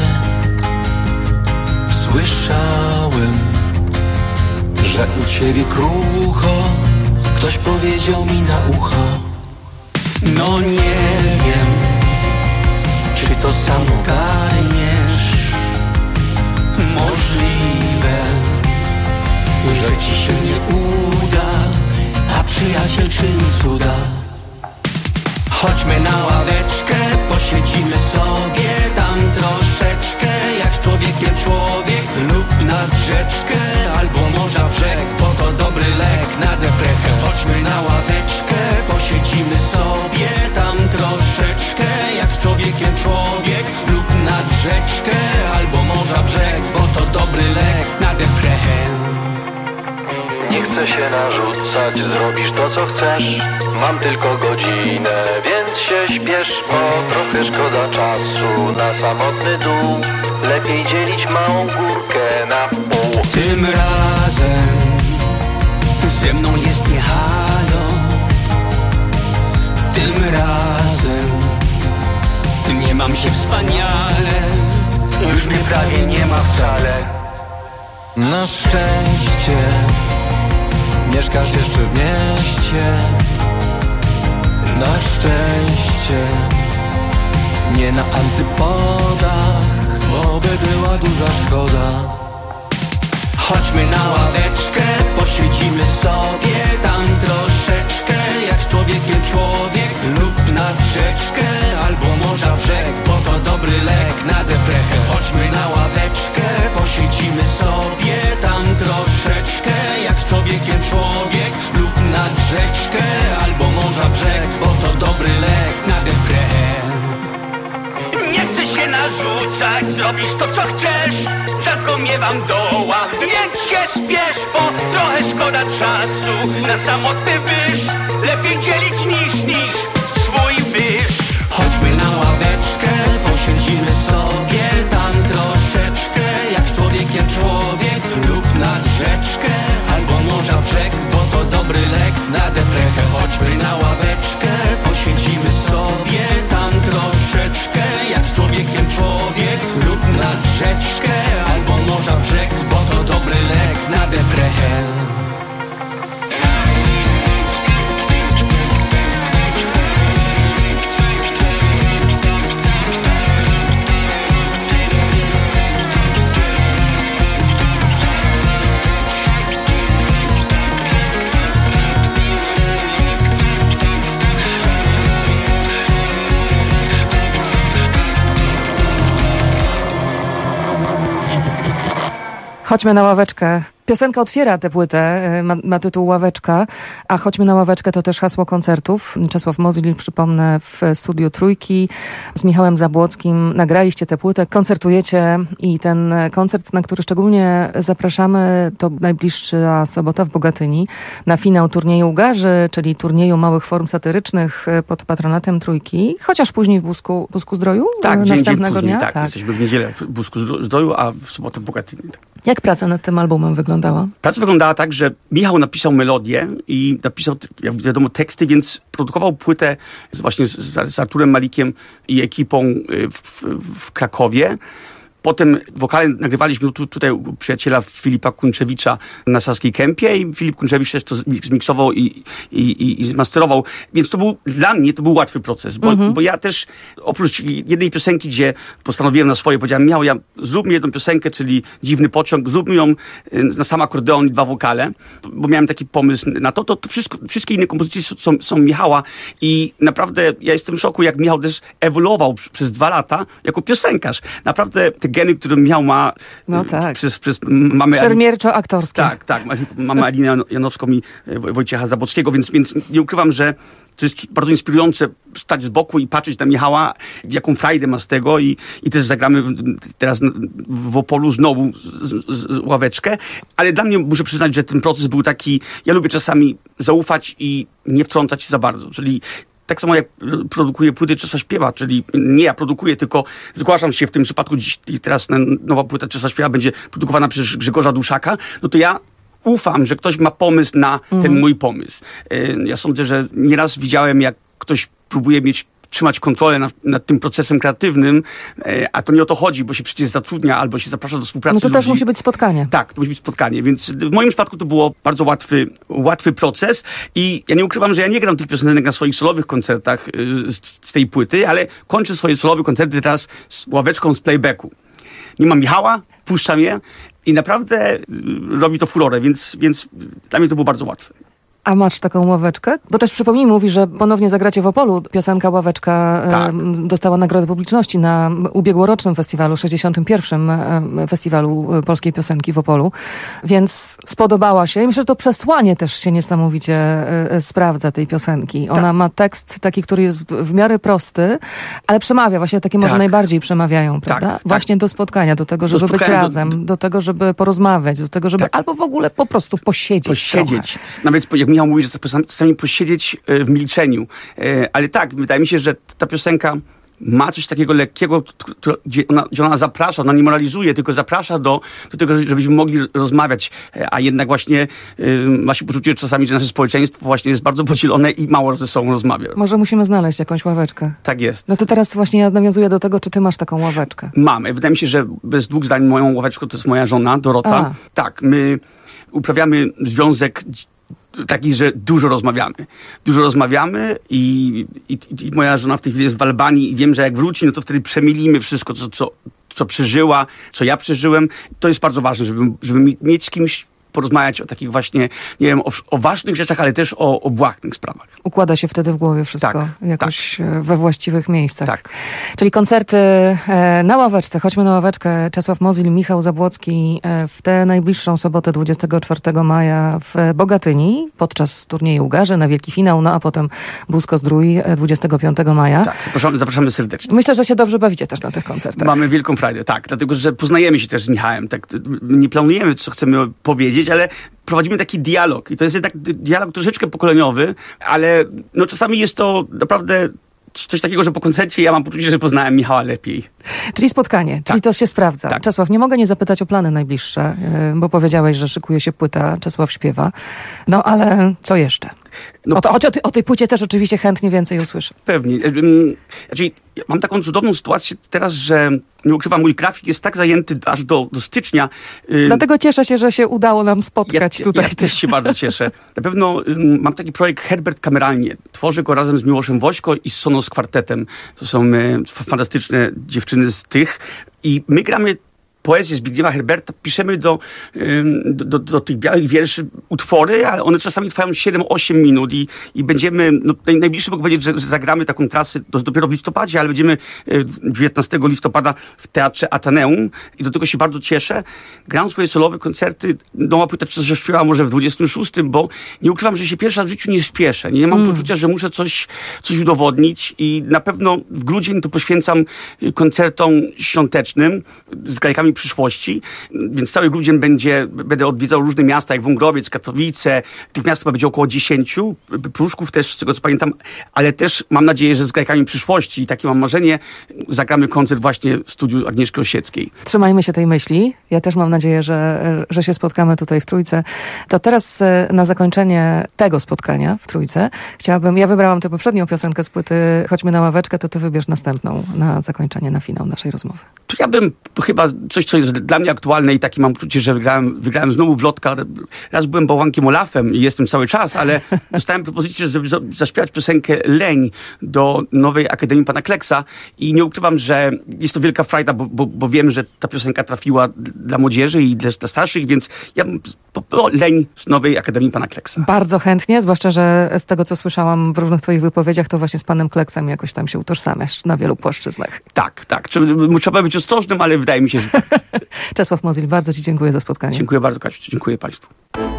Słyszałem, że u ciebie krucho. Ktoś powiedział mi na ucho. No nie wiem, czy to samo garniesz. Możliwe, że ci się nie uda, a przyjaciel czyni cuda. Chodźmy na ławeczkę, posiedzimy sobie tam troszeczkę, jak z człowiekiem człowiek, lub nad rzeczkę, albo morza brzeg, bo to dobry lek na deprechę. Chodźmy na ławeczkę, posiedzimy sobie tam troszeczkę, jak z człowiekiem człowiek, lub nad rzeczkę, albo morza brzeg, bo to dobry lek na deprechę. Nie chcę się narzucać, zrobisz to co chcesz. Mam tylko godzinę, więc się śpiesz, bo trochę szkoda czasu na samotny dół. Lepiej dzielić małą górkę na pół. Tym razem ze mną jest nie halo. Tym razem nie mam się wspaniale. Już mnie prawie nie ma wcale. Na szczęście mieszkasz jeszcze w mieście. Na szczęście nie na antypodach, bo by była duża szkoda. Chodźmy na ławeczkę, posiedzimy sobie tam troszeczkę, jak z człowiekiem człowiek, lub nad rzeczkę, albo morza brzeg, bo to dobry lek na deprechę. Chodźmy na ławeczkę, posiedzimy sobie tam troszeczkę, jak z człowiekiem człowiek, lub nad rzeczkę, albo morza brzeg, bo to dobry lek na deprechę. Nie chcę się narzucać, zrobisz to co chcesz. Rzadko miewam doła, więc się spiesz, bo trochę szkoda czasu na samotny wyż. Lepiej dzielić niż niż swój wyż. Chodźmy na ławeczkę, posiedzimy sobie tam troszeczkę, jak z człowiekiem człowiek, lub nad rzeczkę, albo morza brzeg, bo to dobry lek na deprechę. Chodźmy na ławeczkę, posiedzimy sobie tam troszeczkę, jak z człowiekiem człowiek, lub nad rzeczkę, albo morza brzeg, bo to dobry lek na deprechę. Chodźmy na ławeczkę. Piosenka otwiera tę płytę, ma, ma tytuł Ławeczka, a Chodźmy na ławeczkę to też hasło koncertów. Czesław Mozil, przypomnę, w studiu Trójki z Michałem Zabłockim nagraliście tę płytę, koncertujecie i ten koncert, na który szczególnie zapraszamy, to najbliższa sobota w Bogatyni na finał turnieju Garzy, czyli turnieju małych form satyrycznych pod patronatem Trójki, chociaż później w Busku, Busku Zdroju tak, następnego dzień, dzień dnia. Tak, tak, jesteśmy w niedzielę w Busku Zdroju, a w sobotę w Bogatyni. Tak. Jak praca nad tym albumem wyglądała? Praca wyglądała tak, że Michał napisał melodię i napisał, jak wiadomo, teksty, więc produkował płytę z, właśnie z, z Arturem Malikiem i ekipą w, w Krakowie. Potem wokale nagrywaliśmy tu, tutaj u przyjaciela Filipa Kunczewicza na Saskiej Kępie i Filip Kunczewicz też to zmiksował i, i, i, i zmasterował. Więc to był, dla mnie to był łatwy proces, bo, mm-hmm. bo ja też oprócz jednej piosenki, gdzie postanowiłem na swoje, powiedziałem, Michał, ja zróbmy jedną piosenkę, czyli Dziwny pociąg, zróbmy ją na sam akordeon i dwa wokale, bo miałem taki pomysł na to. To, to wszystko, wszystkie inne kompozycje są, są Michała i naprawdę ja jestem w szoku, jak Michał też ewoluował przez dwa lata jako piosenkarz. Naprawdę te geny, które Michał ma no tak. przez, przez mamy szermierczo-aktorskie. Tak, tak. Mamy Alinę Janowską i Wojciecha Zabłockiego, więc, więc nie ukrywam, że to jest bardzo inspirujące stać z boku i patrzeć na Michała, jaką frajdę ma z tego i, i też zagramy teraz w Opolu znowu z, z, z ławeczkę, ale dla mnie muszę przyznać, że ten proces był taki, ja lubię czasami zaufać i nie wtrącać się za bardzo, czyli tak samo jak produkuję płyty Czesła Śpiewa, czyli nie ja produkuję, tylko zgłaszam się w tym przypadku dziś, teraz nowa płyta Czesła Śpiewa będzie produkowana przez Grzegorza Duszaka, no to ja ufam, że ktoś ma pomysł na ten mhm. mój pomysł. Ja sądzę, że nieraz widziałem, jak ktoś próbuje mieć trzymać kontrolę nad, nad tym procesem kreatywnym, a to nie o to chodzi, bo się przecież zatrudnia albo się zaprasza do współpracy. No to ludzi. też musi być spotkanie. Tak, to musi być spotkanie, więc w moim przypadku to było bardzo łatwy, łatwy proces i ja nie ukrywam, że ja nie gram tych piosenek na swoich solowych koncertach z, z tej płyty, ale kończę swoje solowe koncerty teraz z ławeczką z playbacku. Nie mam Michała, puszczam je i naprawdę robi to furorę, więc, więc dla mnie to było bardzo łatwe. A masz taką ławeczkę? Bo też przypomnij, mówi, że ponownie zagracie w Opolu. Piosenka Ławeczka tak. e, dostała nagrodę publiczności na ubiegłorocznym festiwalu, sześćdziesiątym pierwszym e, festiwalu polskiej piosenki w Opolu. Więc spodobała się. I myślę, że to przesłanie też się niesamowicie e, sprawdza tej piosenki. Ona tak. ma tekst taki, który jest w, w miarę prosty, ale przemawia. Właśnie takie może tak. najbardziej przemawiają, prawda? Tak, właśnie tak. do spotkania, do tego, żeby do być razem, do... do tego, żeby porozmawiać, do tego, żeby tak. albo w ogóle po prostu posiedzieć. Posiedzieć. Nawet jak Michał mówi, że czasami posiedzieć w milczeniu. Ale tak, wydaje mi się, że ta piosenka ma coś takiego lekkiego, gdzie ona, gdzie ona zaprasza, ona nie moralizuje, tylko zaprasza do, do tego, żebyśmy mogli rozmawiać, a jednak właśnie y, ma się poczucie, że czasami że nasze społeczeństwo właśnie jest bardzo podzielone i mało ze sobą rozmawia. Może musimy znaleźć jakąś ławeczkę. Tak jest. No to teraz właśnie ja nawiązuję do tego, czy ty masz taką ławeczkę. Mamy. Wydaje mi się, że bez dwóch zdań moją ławeczką to jest moja żona, Dorota. A. Tak, my uprawiamy związek taki, że dużo rozmawiamy. Dużo rozmawiamy i, i, i moja żona w tej chwili jest w Albanii i wiem, że jak wróci, no to wtedy przemilimy wszystko, co, co, co przeżyła, co ja przeżyłem. To jest bardzo ważne, żeby, żeby mieć z kimś porozmawiać o takich właśnie, nie wiem, o, o ważnych rzeczach, ale też o, o błahnych sprawach. Układa się wtedy w głowie wszystko tak, jakoś tak. we właściwych miejscach. Tak. Czyli koncerty na ławeczce, chodźmy na ławeczkę, Czesław Mozil, Michał Zabłocki w tę najbliższą sobotę dwudziestego czwartego maja w Bogatyni podczas turnieju Garzy na wielki finał, no a potem Busko-Zdrój dwudziestego piątego maja. Tak, zapraszamy, zapraszamy serdecznie. Myślę, że się dobrze bawicie też na tych koncertach. Mamy wielką frajdę, tak, dlatego, że poznajemy się też z Michałem, tak, nie planujemy, co chcemy powiedzieć, ale prowadzimy taki dialog i to jest jednak dialog troszeczkę pokoleniowy, ale no czasami jest to naprawdę coś takiego, że po koncercie ja mam poczucie, że poznałem Michała lepiej. Czyli spotkanie, tak. Czyli to się sprawdza. Tak. Czesław, nie mogę nie zapytać o plany najbliższe, bo powiedziałeś, że szykuje się płyta Czesław Śpiewa. No ale co jeszcze? No, o, to, choć o, tej, o tej płycie też oczywiście chętnie więcej usłyszę. Pewnie. Znaczy, ja mam taką cudowną sytuację teraz, że nie ukrywam, mój grafik jest tak zajęty aż do, do stycznia. Dlatego cieszę się, że się udało nam spotkać ja, tutaj. Ja też się bardzo cieszę. Na pewno um, mam taki projekt Herbert kameralnie. Tworzę go razem z Miłoszem Wośko i z Sonos Kwartetem. To są e, fantastyczne dziewczyny z tych. I my gramy poezję Zbigniewa Herberta, piszemy do, do, do, do tych białych wierszy utwory, ale one czasami trwają siedem osiem minut i, i będziemy, no, najbliższy mogę powiedzieć, że, że zagramy taką trasę do, dopiero w listopadzie, ale będziemy dziewiętnastego listopada w Teatrze Ateneum i do tego się bardzo cieszę. Gram swoje solowe koncerty, nowa płyta że śpiewa może w dwudziestym szóstym, bo nie ukrywam, że się pierwszy raz w życiu nie spieszę. Nie mam mm. poczucia, że muszę coś, coś udowodnić i na pewno w grudzień to poświęcam koncertom świątecznym z grajkami przyszłości, więc cały grudzień będzie, będę odwiedzał różne miasta, jak Wągrowiec, Katowice, tych miast chyba będzie około dziesięciu, Pruszków też, z tego co pamiętam, ale też mam nadzieję, że z grajkami przyszłości i takie mam marzenie, zagramy koncert właśnie w studiu Agnieszki Osieckiej. Trzymajmy się tej myśli. Ja też mam nadzieję, że, że się spotkamy tutaj w Trójce. To teraz na zakończenie tego spotkania w Trójce chciałabym, ja wybrałam tę poprzednią piosenkę z płyty Chodźmy na ławeczkę, to ty wybierz następną na zakończenie, na finał naszej rozmowy. To ja bym chyba coś, co jest dla mnie aktualne i taki mam poczucie, że wygrałem, wygrałem znowu w lotka. Raz byłem bałwankiem Olafem i jestem cały czas, ale dostałem propozycję, żeby zaśpiewać piosenkę Leń do nowej Akademii Pana Kleksa i nie ukrywam, że jest to wielka frajda, bo, bo, bo wiem, że ta piosenka trafiła dla młodzieży i dla, dla starszych, więc ja bym o, Leń z nowej Akademii Pana Kleksa. Bardzo chętnie, zwłaszcza, że z tego, co słyszałam w różnych twoich wypowiedziach, to właśnie z panem Kleksem jakoś tam się utożsamiasz na wielu płaszczyznach. Tak, tak. Trzeba być ostrożnym, ale wydaje mi się, że tak. Czesław Mozil, bardzo ci dziękuję za spotkanie. Dziękuję bardzo, Kasiu. Dziękuję państwu.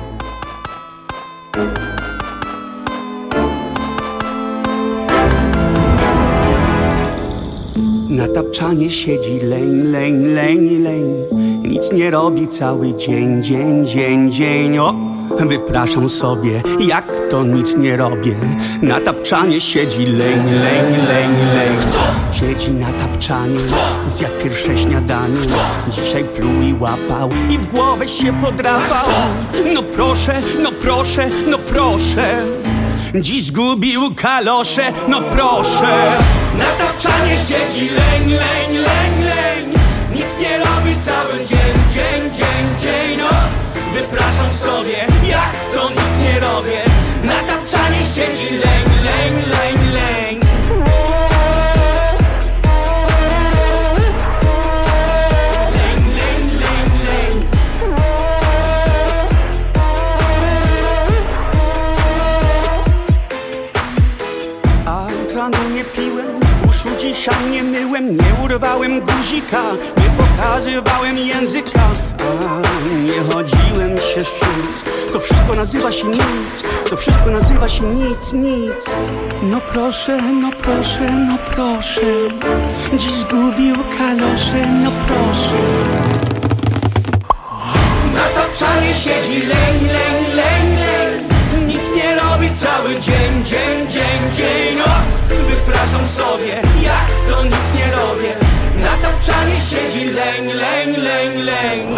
Na tapczanie siedzi leń, leń, leń, leń. Nic nie robi cały dzień, dzień, dzień, dzień. O, wypraszam sobie, jak to nic nie robię. Na tapczanie siedzi leń, leń, leń, leń. Siedzi na tapczanie, zjadł pierwsze śniadanie. Dzisiaj pluł i łapał i w głowę się podrapał. No proszę, no proszę, no proszę. Dziś zgubił kalosze, no proszę. Na tapczanie siedzi leń, leń, leń, leń. Nic nie robi cały dzień, dzień, dzień, dzień. No, wypraszam sobie, jak to nic nie robię. Na tapczanie siedzi leń, leń, leń, leń. Leń, leń, leń, leń. A kranu nie piłem, uszu dzisiaj nie myłem, nie urwałem guzika, nie pokazywałem języka, a nie chodziłem się szczyc. To wszystko nazywa się nic, to wszystko nazywa się nic, nic. No proszę, no proszę, no proszę. Dziś zgubił kalosze, no proszę. Na tapczanie siedzi leń, leń, leń, leń. Nic nie robi cały dzień, dzień, dzień, dzień. No, wypraszam sobie, jak to nic nie robię. Na tapczanie siedzi leń, leń, leń, leń.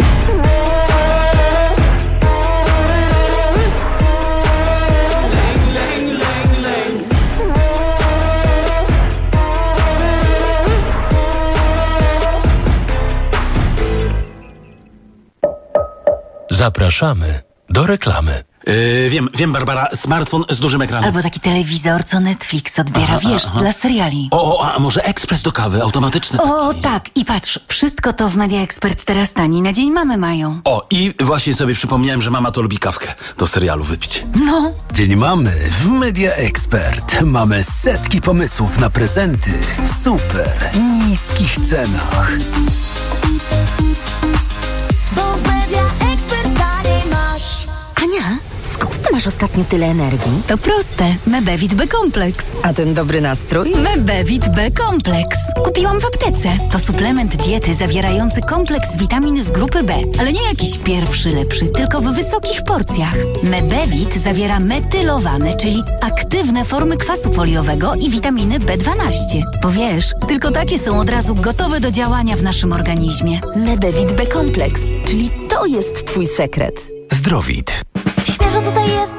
Zapraszamy do reklamy. Yy, wiem, wiem, Barbara, smartfon z dużym ekranem. Albo taki telewizor, co Netflix odbiera, aha, wiesz, aha. dla seriali. O, o, a może ekspres do kawy, automatyczny taki. O, tak, i patrz, wszystko to w Media Expert teraz tani, na dzień mamy mają. O, i właśnie sobie przypomniałem, że mama to lubi kawkę do serialu wypić. No. Dzień mamy w Media Expert. Mamy setki pomysłów na prezenty w super niskich cenach. Bo w Media Expert taniej masz. Ania, skąd ty masz ostatnio tyle energii? To proste. Mebevit B-Kompleks. A ten dobry nastrój? Mebevit B-Kompleks. Kupiłam w aptece. To suplement diety zawierający kompleks witamin z grupy B. Ale nie jakiś pierwszy lepszy, tylko w wysokich porcjach. Mebevit zawiera metylowane, czyli aktywne formy kwasu foliowego i witaminy B dwanaście. Bo wiesz, tylko takie są od razu gotowe do działania w naszym organizmie. Mebevit B-Kompleks, czyli to jest twój sekret. Zdrowit. Świeżo tutaj jest,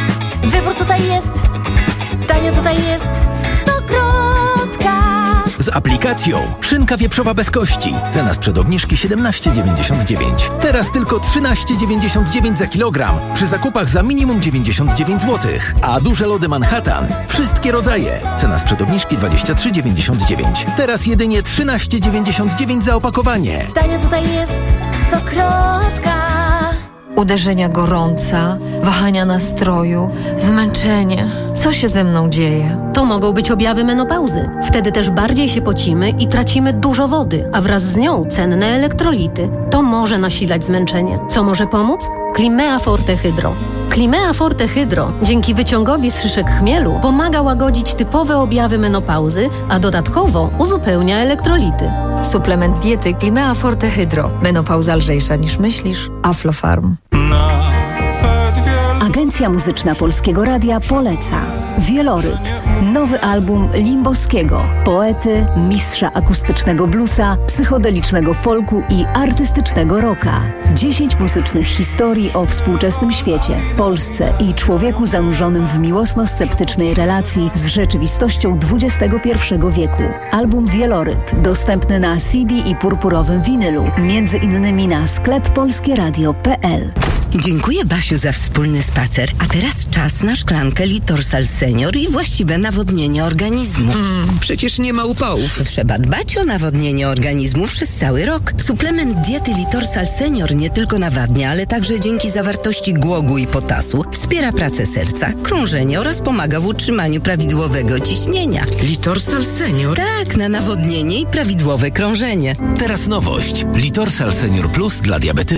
wybór tutaj jest, tanio tutaj jest, Stokrotka. Z aplikacją. Szynka wieprzowa bez kości. Cena sprzed obniżki siedemnaście dziewięćdziesiąt dziewięć. Teraz tylko trzynaście dziewięćdziesiąt dziewięć za kilogram. Przy zakupach za minimum dziewięćdziesiąt dziewięć złotych. A duże lody Manhattan. Wszystkie rodzaje. Cena sprzed obniżki dwadzieścia trzy dziewięćdziesiąt dziewięć. Teraz jedynie trzynaście dziewięćdziesiąt dziewięć za opakowanie. Tanio tutaj jest stokrotka. Uderzenia gorąca, wahania nastroju, zmęczenie. Co się ze mną dzieje? To mogą być objawy menopauzy. Wtedy też bardziej się pocimy i tracimy dużo wody, a wraz z nią cenne elektrolity. To może nasilać zmęczenie. Co może pomóc? Climea Forte Hydro. Climea Forte Hydro dzięki wyciągowi z szyszek chmielu pomaga łagodzić typowe objawy menopauzy, a dodatkowo uzupełnia elektrolity. Suplement diety Climea Forte Hydro. Menopauza lżejsza niż myślisz. Aflofarm. Agencja Muzyczna Polskiego Radia poleca Wieloryb, nowy album Limbowskiego, poety, mistrza akustycznego bluesa, psychodelicznego folku i artystycznego rocka. Dziesięć muzycznych historii o współczesnym świecie, Polsce i człowieku zanurzonym w miłosno-sceptycznej relacji z rzeczywistością dwudziestego pierwszego wieku. Album Wieloryb dostępny na C D i purpurowym winylu, między innymi na sklep polskieradio kropka p l. Dziękuję, Basiu, za wspólny spacer. A teraz czas na szklankę Litorsal Senior i właściwe nawodnienie organizmu. Mm, przecież nie ma upałów. Trzeba dbać o nawodnienie organizmu przez cały rok. Suplement diety Litorsal Senior nie tylko nawadnia, ale także dzięki zawartości głogu i potasu wspiera pracę serca, krążenie oraz pomaga w utrzymaniu prawidłowego ciśnienia. Litorsal Senior? Tak, na nawodnienie i prawidłowe krążenie. Teraz nowość. Litorsal Senior Plus dla diabety